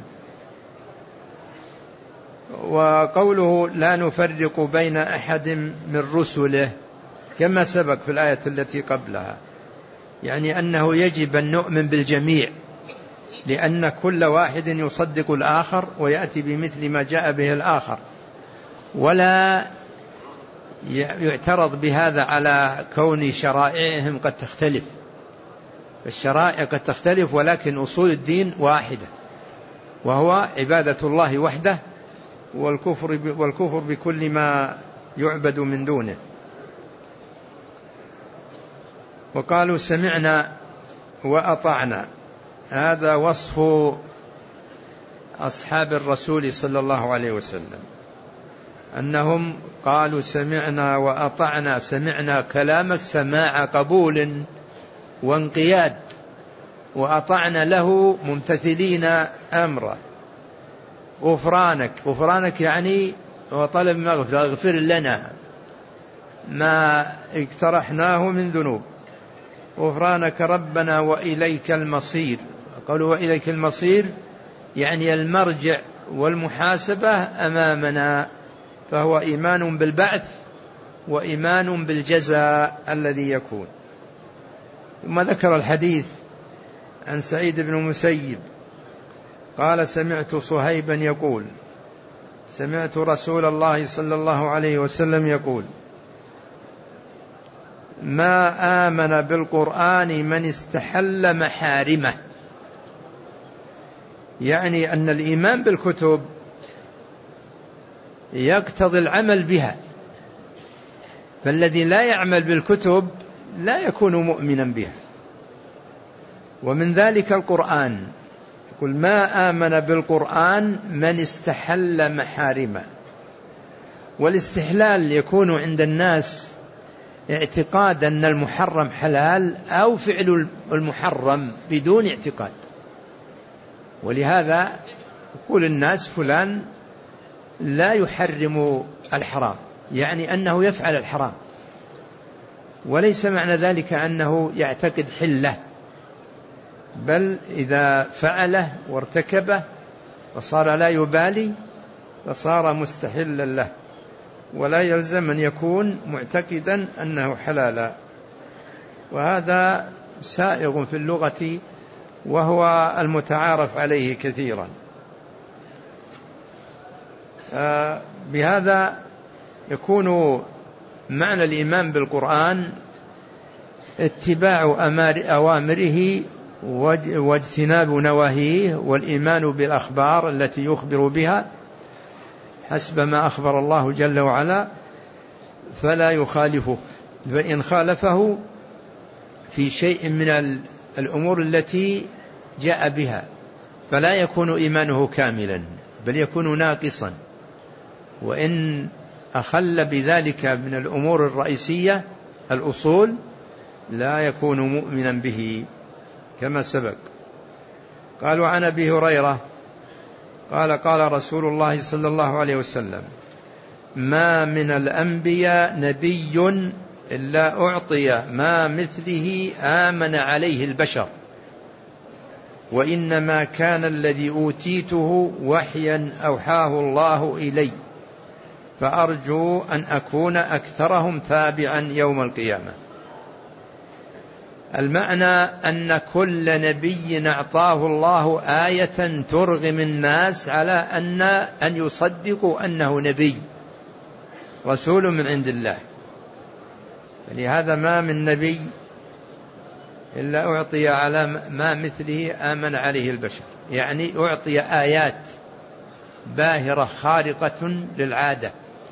وقوله لا نفرق بين أحد من رسله كما سبق في الآية التي قبلها، يعني أنه يجب أن نؤمن بالجميع، لأن كل واحد يصدق الآخر ويأتي بمثل ما جاء به الآخر، ولا يعترض بهذا على كون شرائعهم قد تختلف. الشرائع قد تختلف ولكن أصول الدين واحدة، وهو عبادة الله وحده والكفر والكفر بكل ما يعبد من دونه. وقالوا سمعنا وأطعنا، هذا وصف أصحاب الرسول صلى الله عليه وسلم، أنهم قالوا سمعنا وأطعنا، سمعنا كلامك سماع قبول وانقياد، وأطعنا له ممتثلين أمره. غفرانك، غفرانك يعني وطلب مغفرة، اغفر لنا ما اقترحناه من ذنوب. غفرانك ربنا وإليك المصير. قالوا وإليك المصير يعني المرجع والمحاسبة أمامنا، فهو إيمان بالبعث وإيمان بالجزاء الذي يكون. ثم ذكر الحديث عن سعيد بن المسيب قال سمعت صهيبا يقول سمعت رسول الله صلى الله عليه وسلم يقول ما آمن بالقرآن من استحل محارمه، يعني أن الإيمان بالكتب يقتضي العمل بها، فالذي لا يعمل بالكتب لا يكون مؤمنا بها. ومن ذلك القرآن، يقول ما آمن بالقرآن من استحل محارمه. والاستحلال يكون عند الناس اعتقاد أن المحرم حلال أو فعل المحرم بدون اعتقاد، ولهذا يقول الناس فلان لا يحرم الحرام، يعني أنه يفعل الحرام، وليس معنى ذلك أنه يعتقد حله، بل إذا فعله وارتكبه وصار لا يبالي فصار مستحلا له، ولا يلزم أن يكون معتقدا أنه حلالا. وهذا سائغ في اللغة وهو المتعارف عليه كثيرا. آه بهذا يكون معنى الإيمان بالقرآن اتباع أوامره واجتناب نواهيه، والإيمان بالأخبار التي يخبر بها حسب ما أخبر الله جل وعلا فلا يخالفه، فإن خالفه في شيء من الأمور التي جاء بها فلا يكون إيمانه كاملا، بل يكون ناقصا. وإن أخل بذلك من الأمور الرئيسية الأصول لا يكون مؤمنا به كما سبق. قالوا عن أبي هريرة قال قال رسول الله صلى الله عليه وسلم ما من الأنبياء نبي إلا أعطي ما مثله آمن عليه البشر، وإنما كان الذي أوتيته وحيا أوحاه الله إلي، فأرجو أن أكون أكثرهم تابعا يوم القيامة. المعنى أن كل نبي أعطاه الله آية ترغم الناس على أن أن يصدقوا أنه نبي رسول من عند الله. لهذا ما من نبي إلا أعطي على ما مثله آمن عليه البشر، يعني أعطي آيات باهرة خارقة للعادة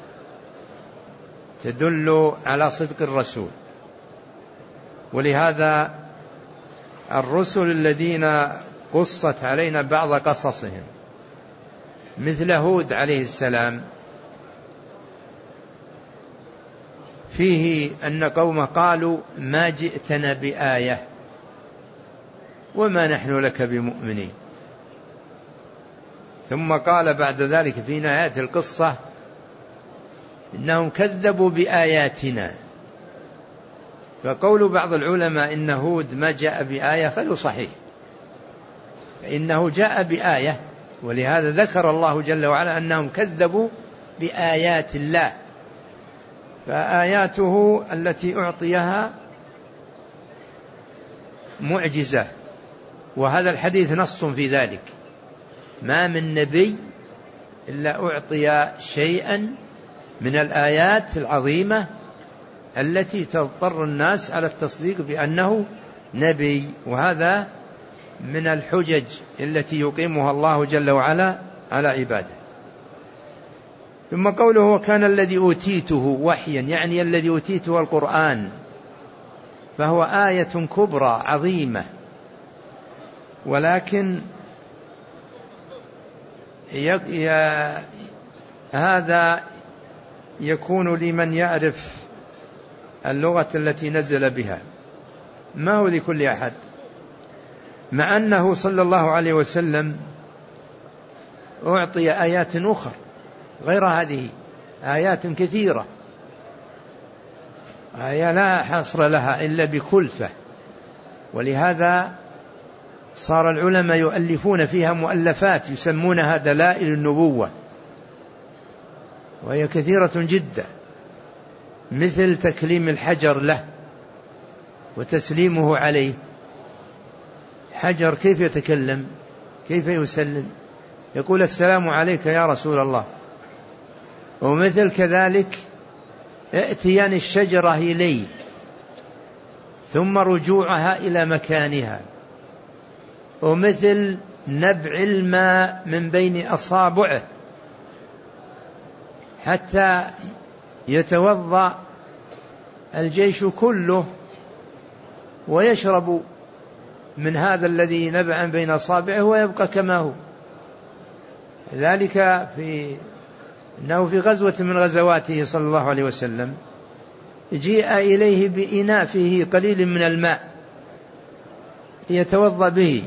تدل على صدق الرسول. ولهذا الرسل الذين قصت علينا بعض قصصهم، مثل هود عليه السلام، فيه أن قوم قالوا ما جئتنا بآية وما نحن لك بمؤمنين. ثم قال بعد ذلك في نهاية القصة إنهم كذبوا بآياتنا. فقول بعض العلماء إن هود ما جاء بآية غير صحيح، فإنه جاء بآية، ولهذا ذكر الله جل وعلا أنهم كذبوا بآيات الله، فآياته التي أعطيها معجزة، وهذا الحديث نص في ذلك. ما من نبي إلا أعطي شيئا من الآيات العظيمة التي تضطر الناس على التصديق بأنه نبي، وهذا من الحجج التي يقيمها الله جل وعلا على عباده. ثم قوله وكان الذي أوتيته وحيا، يعني الذي أوتيته القرآن، فهو آية كبرى عظيمة، ولكن هذا يكون لمن يعرف اللغة التي نزل بها، ما هو لكل أحد، مع أنه صلى الله عليه وسلم أعطي آيات أخرى غير هذه، آيات كثيرة، آية لا حصر لها إلا بكلفة، ولهذا صار العلماء يؤلفون فيها مؤلفات يسمونها دلائل النبوة، وهي كثيرة جدا، مثل تكليم الحجر له وتسليمه عليه. حجر كيف يتكلم؟ كيف يسلم؟ يقول السلام عليك يا رسول الله. ومثل كذلك ائتيان الشجرة إليه ثم رجوعها إلى مكانها، ومثل نبع الماء من بين أصابعه حتى يتوضأ الجيش كله ويشرب من هذا الذي نبع بين أصابعه ويبقى كما هو. ذلك في أنه في غزوة من غزواته صلى الله عليه وسلم جيء إليه بإناء فيه قليل من الماء ليتوضأ به،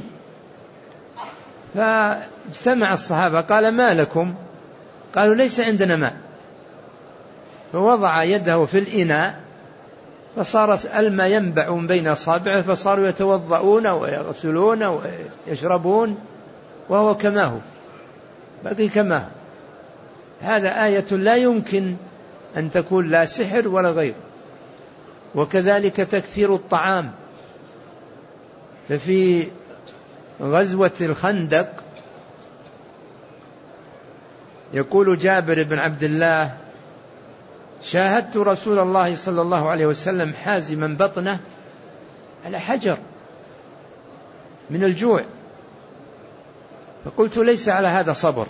فاجتمع الصحابة قال ما لكم؟ قالوا ليس عندنا ماء. فوضع يده في الإناء فصار الماء ينبع من بين أصابعه، فصاروا يتوضؤون ويغسلون ويشربون وهو كما هو، بقي كما هو. هذا آية لا يمكن أن تكون لا سحر ولا غير. وكذلك تكثير الطعام، ففي غزوة الخندق يقول جابر بن عبد الله شاهدت رسول الله صلى الله عليه وسلم حازما بطنه على حجر من الجوع، فقلت ليس على هذا صبر،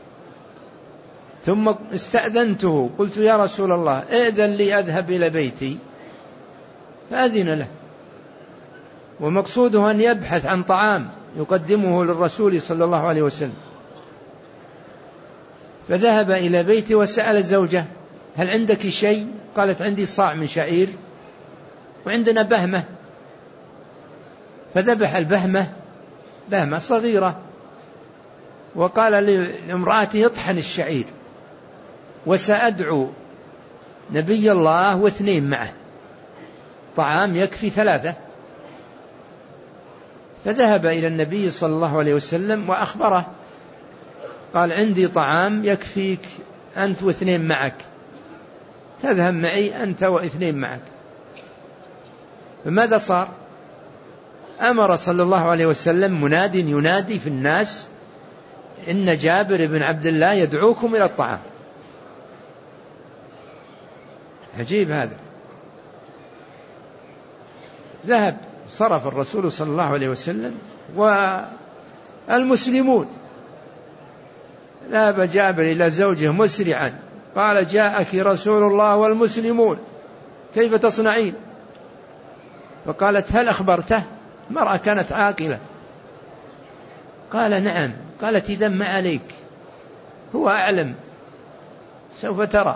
ثم استأذنته قلت يا رسول الله ائذن لي أذهب إلى بيتي، فأذن له، ومقصوده أن يبحث عن طعام يقدمه للرسول صلى الله عليه وسلم. فذهب إلى بيته وسأل زوجه هل عندك شيء؟ قالت عندي صاع من شعير وعندنا بهمة. فذبح البهمة، بهمة صغيرة، وقال لامرأته اطحن الشعير وسأدعو نبي الله واثنين معه، طعام يكفي ثلاثة. فذهب إلى النبي صلى الله عليه وسلم وأخبره، قال عندي طعام يكفيك أنت واثنين معك، تذهب معي أنت واثنين معك. فماذا صار؟ أمر صلى الله عليه وسلم مناد ينادي في الناس إن جابر بن عبد الله يدعوكم إلى الطعام. عجيب هذا. ذهب صرف الرسول صلى الله عليه وسلم والمسلمون. ذهب جابر إلى زوجه مسرعا قال جاءك رسول الله والمسلمون كيف تصنعين؟ فقالت هل أخبرته؟ المرأة كانت عاقلة، قال نعم. قالت إذا ما عليك، هو أعلم، سوف ترى.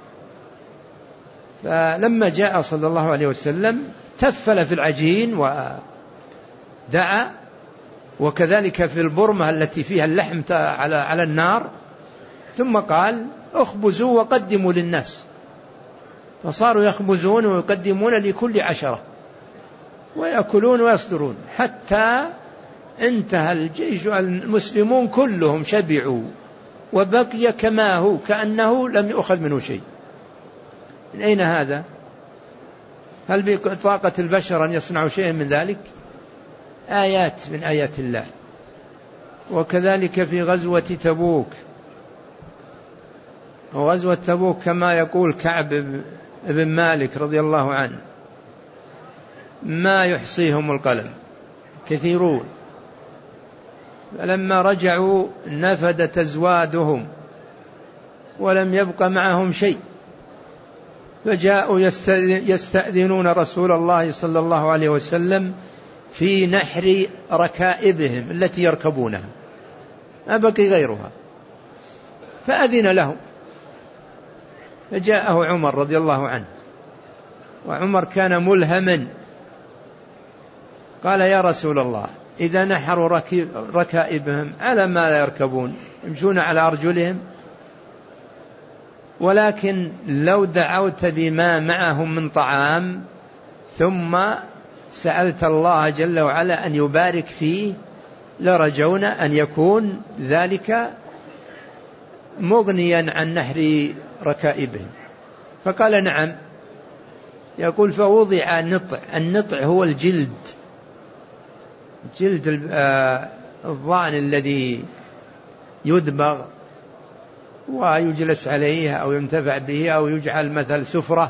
فلما جاء صلى الله عليه وسلم تفل في العجين ودعا، وكذلك في البرمة التي فيها اللحم على على النار، ثم قال اخبزوا وقدموا للناس، فصاروا يخبزون ويقدمون لكل عشرة ويأكلون ويصدرون، حتى انتهى الجيش المسلمون كلهم شبعوا، وبقي كما هو كأنه لم يؤخذ منه شيء. من أين هذا؟ هل بطاقة البشر أن يصنعوا شيئا من ذلك؟ آيات من آيات الله. وكذلك في غزوة تبوك، وغزوة تبوك كما يقول كعب بن مالك رضي الله عنه ما يحصيهم القلم، كثيرون. فلما رجعوا نفدت أزوادهم ولم يبق معهم شيء، فجاءوا يستأذنون رسول الله صلى الله عليه وسلم في نحر ركائبهم التي يركبونها، ما بقي غيرها، فأذن لهم. فجاءه عمر رضي الله عنه، وعمر كان ملهما، قال يا رسول الله إذا نحروا ركائبهم على ما لا يركبون، يمشون على أرجلهم، ولكن لو دعوت بما معهم من طعام ثم سألت الله جل وعلا أن يبارك فيه لرجونا أن يكون ذلك مغنيا عن نحر ركائبهم. فقال نعم. يقول فوضع النطع، النطع هو الجلد، جلد الضأن الذي يدبغ ويجلس عليه أو ينتفع به أو يجعل مثل سفرة.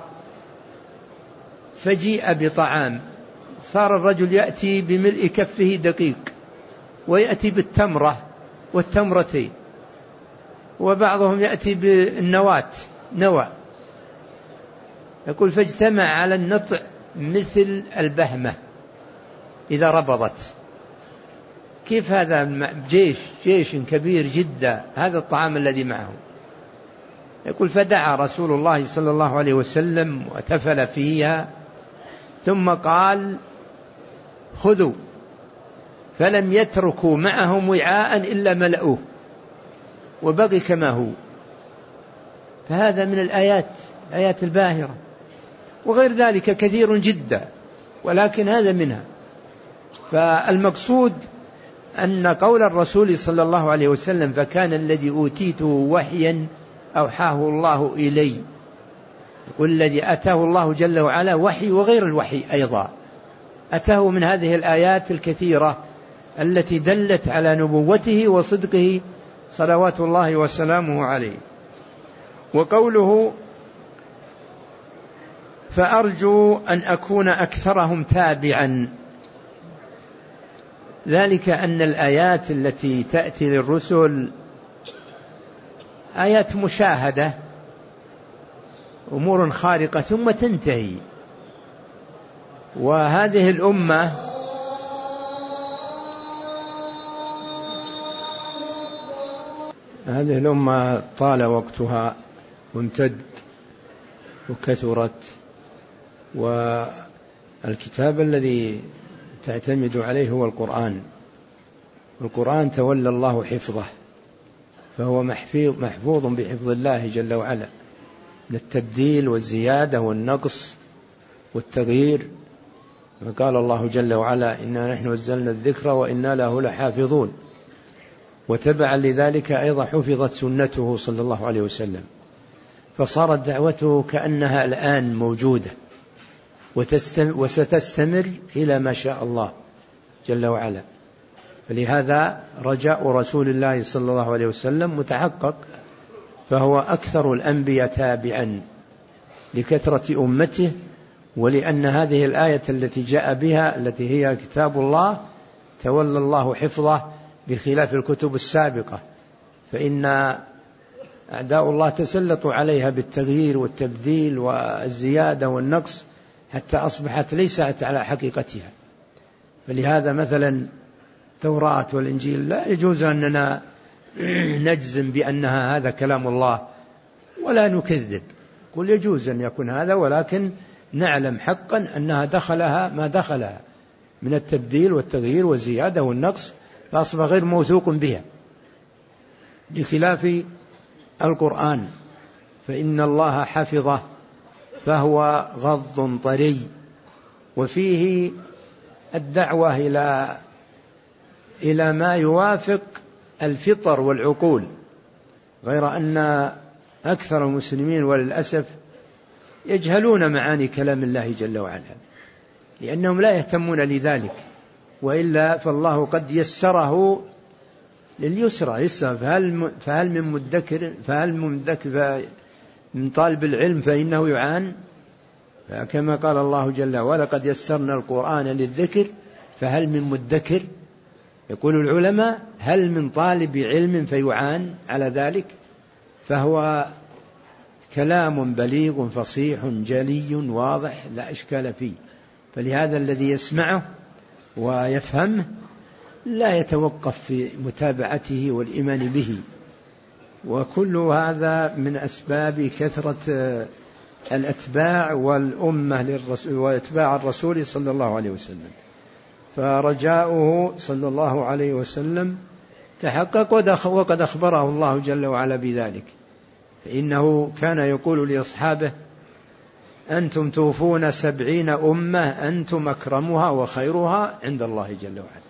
فجيء بطعام، صار الرجل يأتي بملء كفه دقيق، ويأتي بالتمرة والتمرتين، وبعضهم يأتي بالنواة نوى. يقول فاجتمع على النطع مثل البهمة إذا ربضت. كيف هذا؟ جيش جيش كبير جدا، هذا الطعام الذي معه. يقول فدعا رسول الله صلى الله عليه وسلم وتفل فيها، ثم قال خذوا، فلم يتركوا معهم وعاء إلا ملأوه وبقي كما هو. فهذا من الآيات، آيات الباهرة، وغير ذلك كثير جدا، ولكن هذا منها. فالمقصود أن قول الرسول صلى الله عليه وسلم فكان الذي أوتيته وحيا أوحاه الله إلي، والذي أتاه الله جل وعلا وحي وغير الوحي أيضا، أتاه من هذه الآيات الكثيرة التي دلت على نبوته وصدقه صلوات الله وسلامه عليه. وقوله فأرجو أن أكون أكثرهم تابعا، ذلك أن الآيات التي تأتي للرسل آيات مشاهدة، أمور خارقة ثم تنتهي. وهذه الأمة هذه الأمة طال وقتها وامتد وكثرت، والكتاب الذي تعتمد عليه هو القرآن. القرآن تولى الله حفظه، فهو محفوظ بحفظ الله جل وعلا من التبديل والزيادة والنقص والتغيير. وقال الله جل وعلا إنا نحن نزلنا الذكر وإنا له لحافظون. وتبعا لذلك أيضا حفظت سنته صلى الله عليه وسلم، فصارت دعوته كأنها الآن موجودة وستستمر إلى ما شاء الله جل وعلا. فلهذا رجاء رسول الله صلى الله عليه وسلم متحقق، فهو أكثر الأنبياء تابعا لكثرة أمته، ولأن هذه الآية التي جاء بها التي هي كتاب الله تولى الله حفظه بخلاف الكتب السابقة، فإن أعداء الله تسلطوا عليها بالتغيير والتبديل والزيادة والنقص حتى أصبحت ليست على حقيقتها. فلهذا مثلا التوراة والإنجيل لا يجوز أننا نجزم بأنها هذا كلام الله ولا نكذب، قل يجوز أن يكون هذا، ولكن نعلم حقا أنها دخلها ما دخلها من التبديل والتغيير والزيادة والنقص، فأصبح غير موثوق بها، بخلاف القرآن فإن الله حفظه فهو غض طري، وفيه الدعوة إلى إلى ما يوافق الفطر والعقول، غير أن أكثر المسلمين وللأسف يجهلون معاني كلام الله جل وعلا لأنهم لا يهتمون لذلك، وإلا فالله قد يسره لليسرى يسر، فهل, فهل من مدكر فهل من مدكر من طالب العلم فإنه يعان، كما قال الله جل وعلا ولقد يسرنا القرآن للذكر فهل من مدكر. يقول العلماء هل من طالب علم فيعان على ذلك؟ فهو كلام بليغ فصيح جلي واضح لا إشكال فيه، فلهذا الذي يسمعه ويفهمه لا يتوقف في متابعته والإيمان به، وكل هذا من أسباب كثرة الأتباع والأمة للرسول واتباع الرسول صلى الله عليه وسلم. فرجاؤه صلى الله عليه وسلم تحقق، وقد أخبره الله جل وعلا بذلك، فإنه كان يقول لأصحابه أنتم توفون سبعين أمة أنتم أكرمها وخيرها عند الله جل وعلا،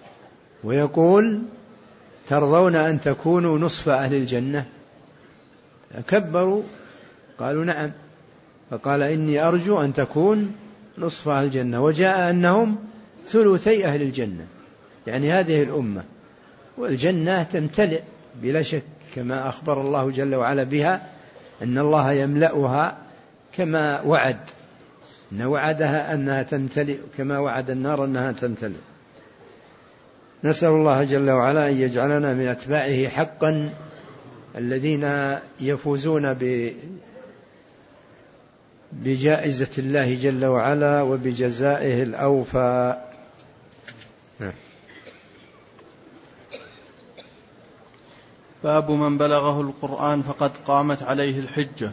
ويقول ترضون أن تكونوا نصف أهل الجنة؟ كبروا قالوا نعم، فقال إني أرجو أن تكون نصف أهل الجنة، وجاء أنهم ثلثي أهل الجنة، يعني هذه الأمة، والجنة تمتلئ بلا شك كما أخبر الله جل وعلا بها أن الله يملأها كما وعد، إن وعدها أنها تمتلئ كما وعد النار أنها تمتلئ. نسأل الله جل وعلا أن يجعلنا من أتباعه حقا الذين يفوزون بجائزة الله جل وعلا وبجزائه الأوفى. باب من بلغه القرآن فقد قامت عليه الحجة.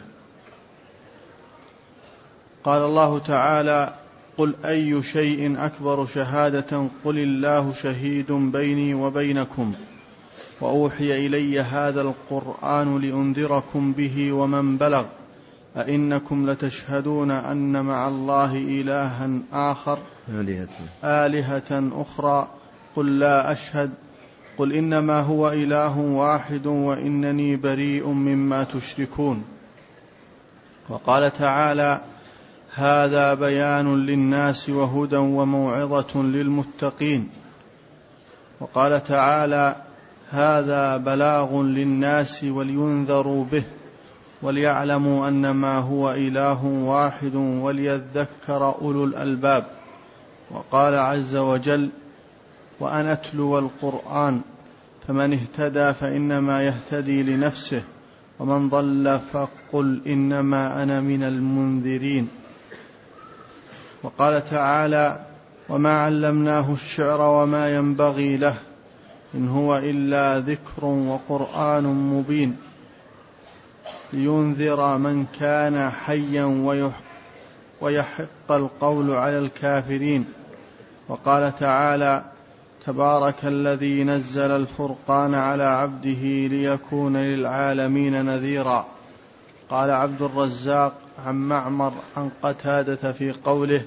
قال الله تعالى قل أي شيء أكبر شهادة قل الله شهيد بيني وبينكم وأوحي إلي هذا القرآن لأنذركم به ومن بلغ أئنكم لتشهدون أن مع الله إلها آخر آلهة أخرى قل لا أشهد قل إنما هو إله واحد وإنني بريء مما تشركون. وقال تعالى هذا بيان للناس وهدى وموعظة للمتقين. وقال تعالى هذا بلاغ للناس ولينذروا به وليعلموا أنما هو إله واحد وليذكر أولو الألباب. وقال عز وجل وأن أتلو القرآن فمن اهتدى فإنما يهتدي لنفسه ومن ضل فقل إنما أنا من المنذرين. وقال تعالى وما علمناه الشعر وما ينبغي له إن هو إلا ذكر وقرآن مبين لينذر من كان حيا ويحق القول على الكافرين. وقال تعالى تبارك الذي نزل الفرقان على عبده ليكون للعالمين نذيرا. قال عبد الرزاق عن معمر عن قتادة في قوله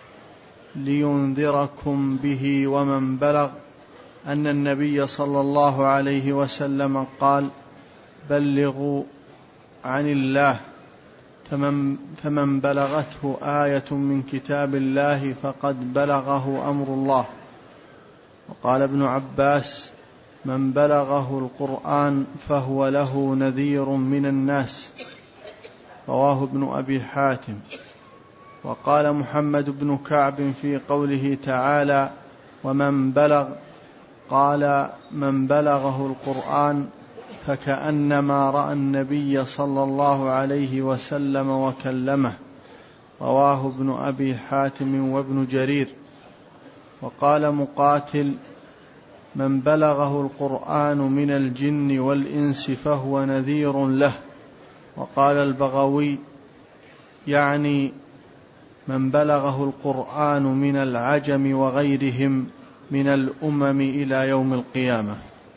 لينذركم به ومن بلغ أن النبي صلى الله عليه وسلم قال بلغوا عن الله فمن, فمن بلغته آية من كتاب الله فقد بلغه أمر الله. وقال ابن عباس من بلغه القرآن فهو له نذير من الناس. رواه ابن أبي حاتم. وقال محمد بن كعب في قوله تعالى ومن بلغ قال من بلغه القرآن فكأنما رأى النبي صلى الله عليه وسلم وكلمه. رواه ابن أبي حاتم وابن جرير. وقال مقاتل من بلغه القرآن من الجن والإنس فهو نذير له. وقال البغوي يعني من بلغه القرآن من العجم وغيرهم من الأمم إلى يوم القيامة.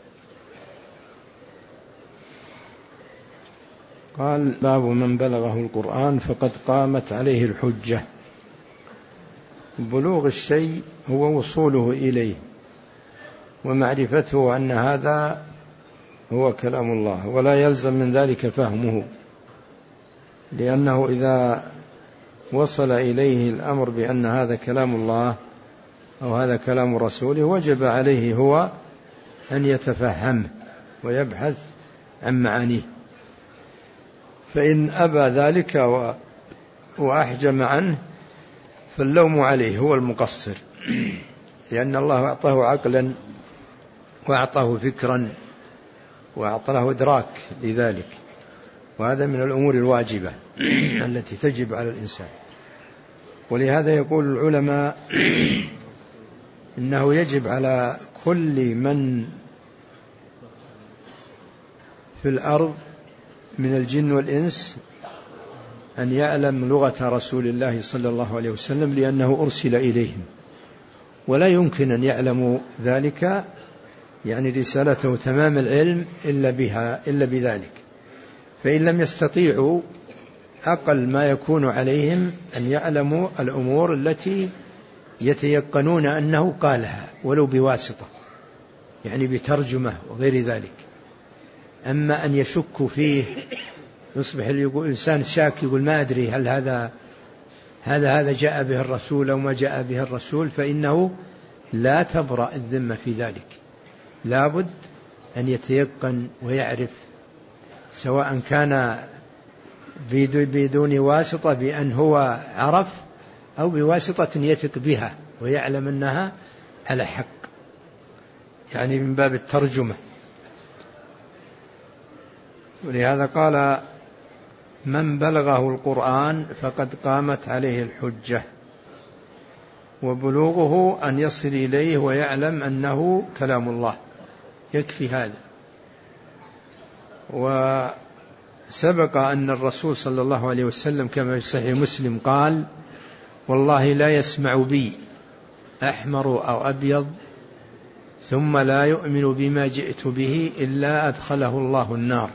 قال باب من بلغه القرآن فقد قامت عليه الحجة. بلوغ الشيء هو وصوله إليه ومعرفته أن هذا هو كلام الله، ولا يلزم من ذلك فهمه، لأنه إذا وصل إليه الأمر بأن هذا كلام الله أو هذا كلام رسوله وجب عليه هو أن يتفهمه ويبحث عن معانيه. فإن أبى ذلك وأحجم عنه فاللوم عليه، هو المقصر، لأن الله أعطاه عقلا وأعطاه فكرا وأعطاه إدراك لذلك، وهذا من الأمور الواجبة التي تجب على الإنسان. ولهذا يقول العلماء إنه يجب على كل من في الأرض من الجن والإنس أن يعلم لغة رسول الله صلى الله عليه وسلم، لأنه أرسل إليهم، ولا يمكن أن يعلموا ذلك يعني رسالته تمام العلم إلا بها إلا بذلك. فإن لم يستطيعوا أقل ما يكون عليهم أن يعلموا الأمور التي يتيقنون أنه قالها ولو بواسطة، يعني بترجمة وغير ذلك. أما أن يشك فيه، يصبح الإنسان شاك، يقول ما أدري هل هذا هذا هذا جاء به الرسول أو ما جاء به الرسول، فإنه لا تبرأ الذمة في ذلك. لابد أن يتيقن ويعرف، سواء كان بدون واسطة بأن هو عرف، أو بواسطة يثق بها ويعلم أنها على حق، يعني من باب الترجمة. ولهذا قال من بلغه القرآن فقد قامت عليه الحجة. وبلوغه أن يصل إليه ويعلم أنه كلام الله، يكفي هذا. وسبق أن الرسول صلى الله عليه وسلم كما في صحيح مسلم قال والله لا يسمع بي أحمر أو أبيض ثم لا يؤمن بما جئت به إلا أدخله الله النار.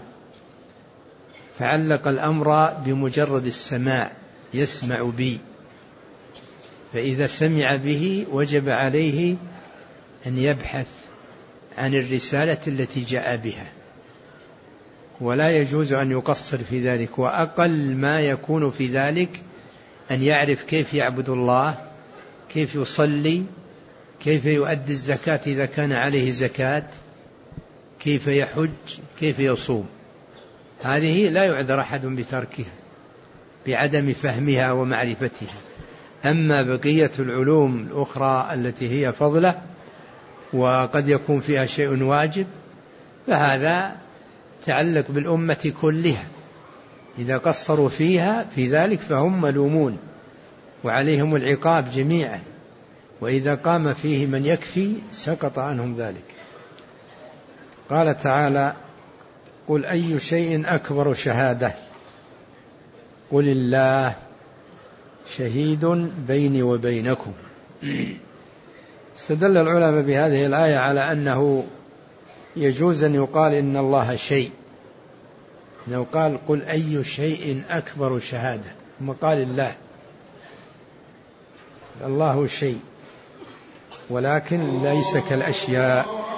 فعلق الأمر بمجرد السماع، يسمع بي، فإذا سمع به وجب عليه أن يبحث عن الرسالة التي جاء بها، ولا يجوز أن يقصر في ذلك. وأقل ما يكون في ذلك أن يعرف كيف يعبد الله، كيف يصلي، كيف يؤدي الزكاة إذا كان عليه زكاة، كيف يحج، كيف يصوم. هذه لا يعذر أحد بتركها بعدم فهمها ومعرفتها. أما بقية العلوم الأخرى التي هي فضلة وقد يكون فيها شيء واجب فهذا تعلق بالأمة كلها، إذا قصروا فيها في ذلك فهم ملومون وعليهم العقاب جميعا، وإذا قام فيه من يكفي سقط عنهم ذلك. قال تعالى قل أي شيء أكبر شهادة قل الله شهيد بيني وبينكم. استدل العلماء بهذه الآية على أنه يجوز أن يقال إن الله شيء، إنه قال قل أي شيء أكبر شهادة، ثم قال الله، الله شيء ولكن ليس كالأشياء.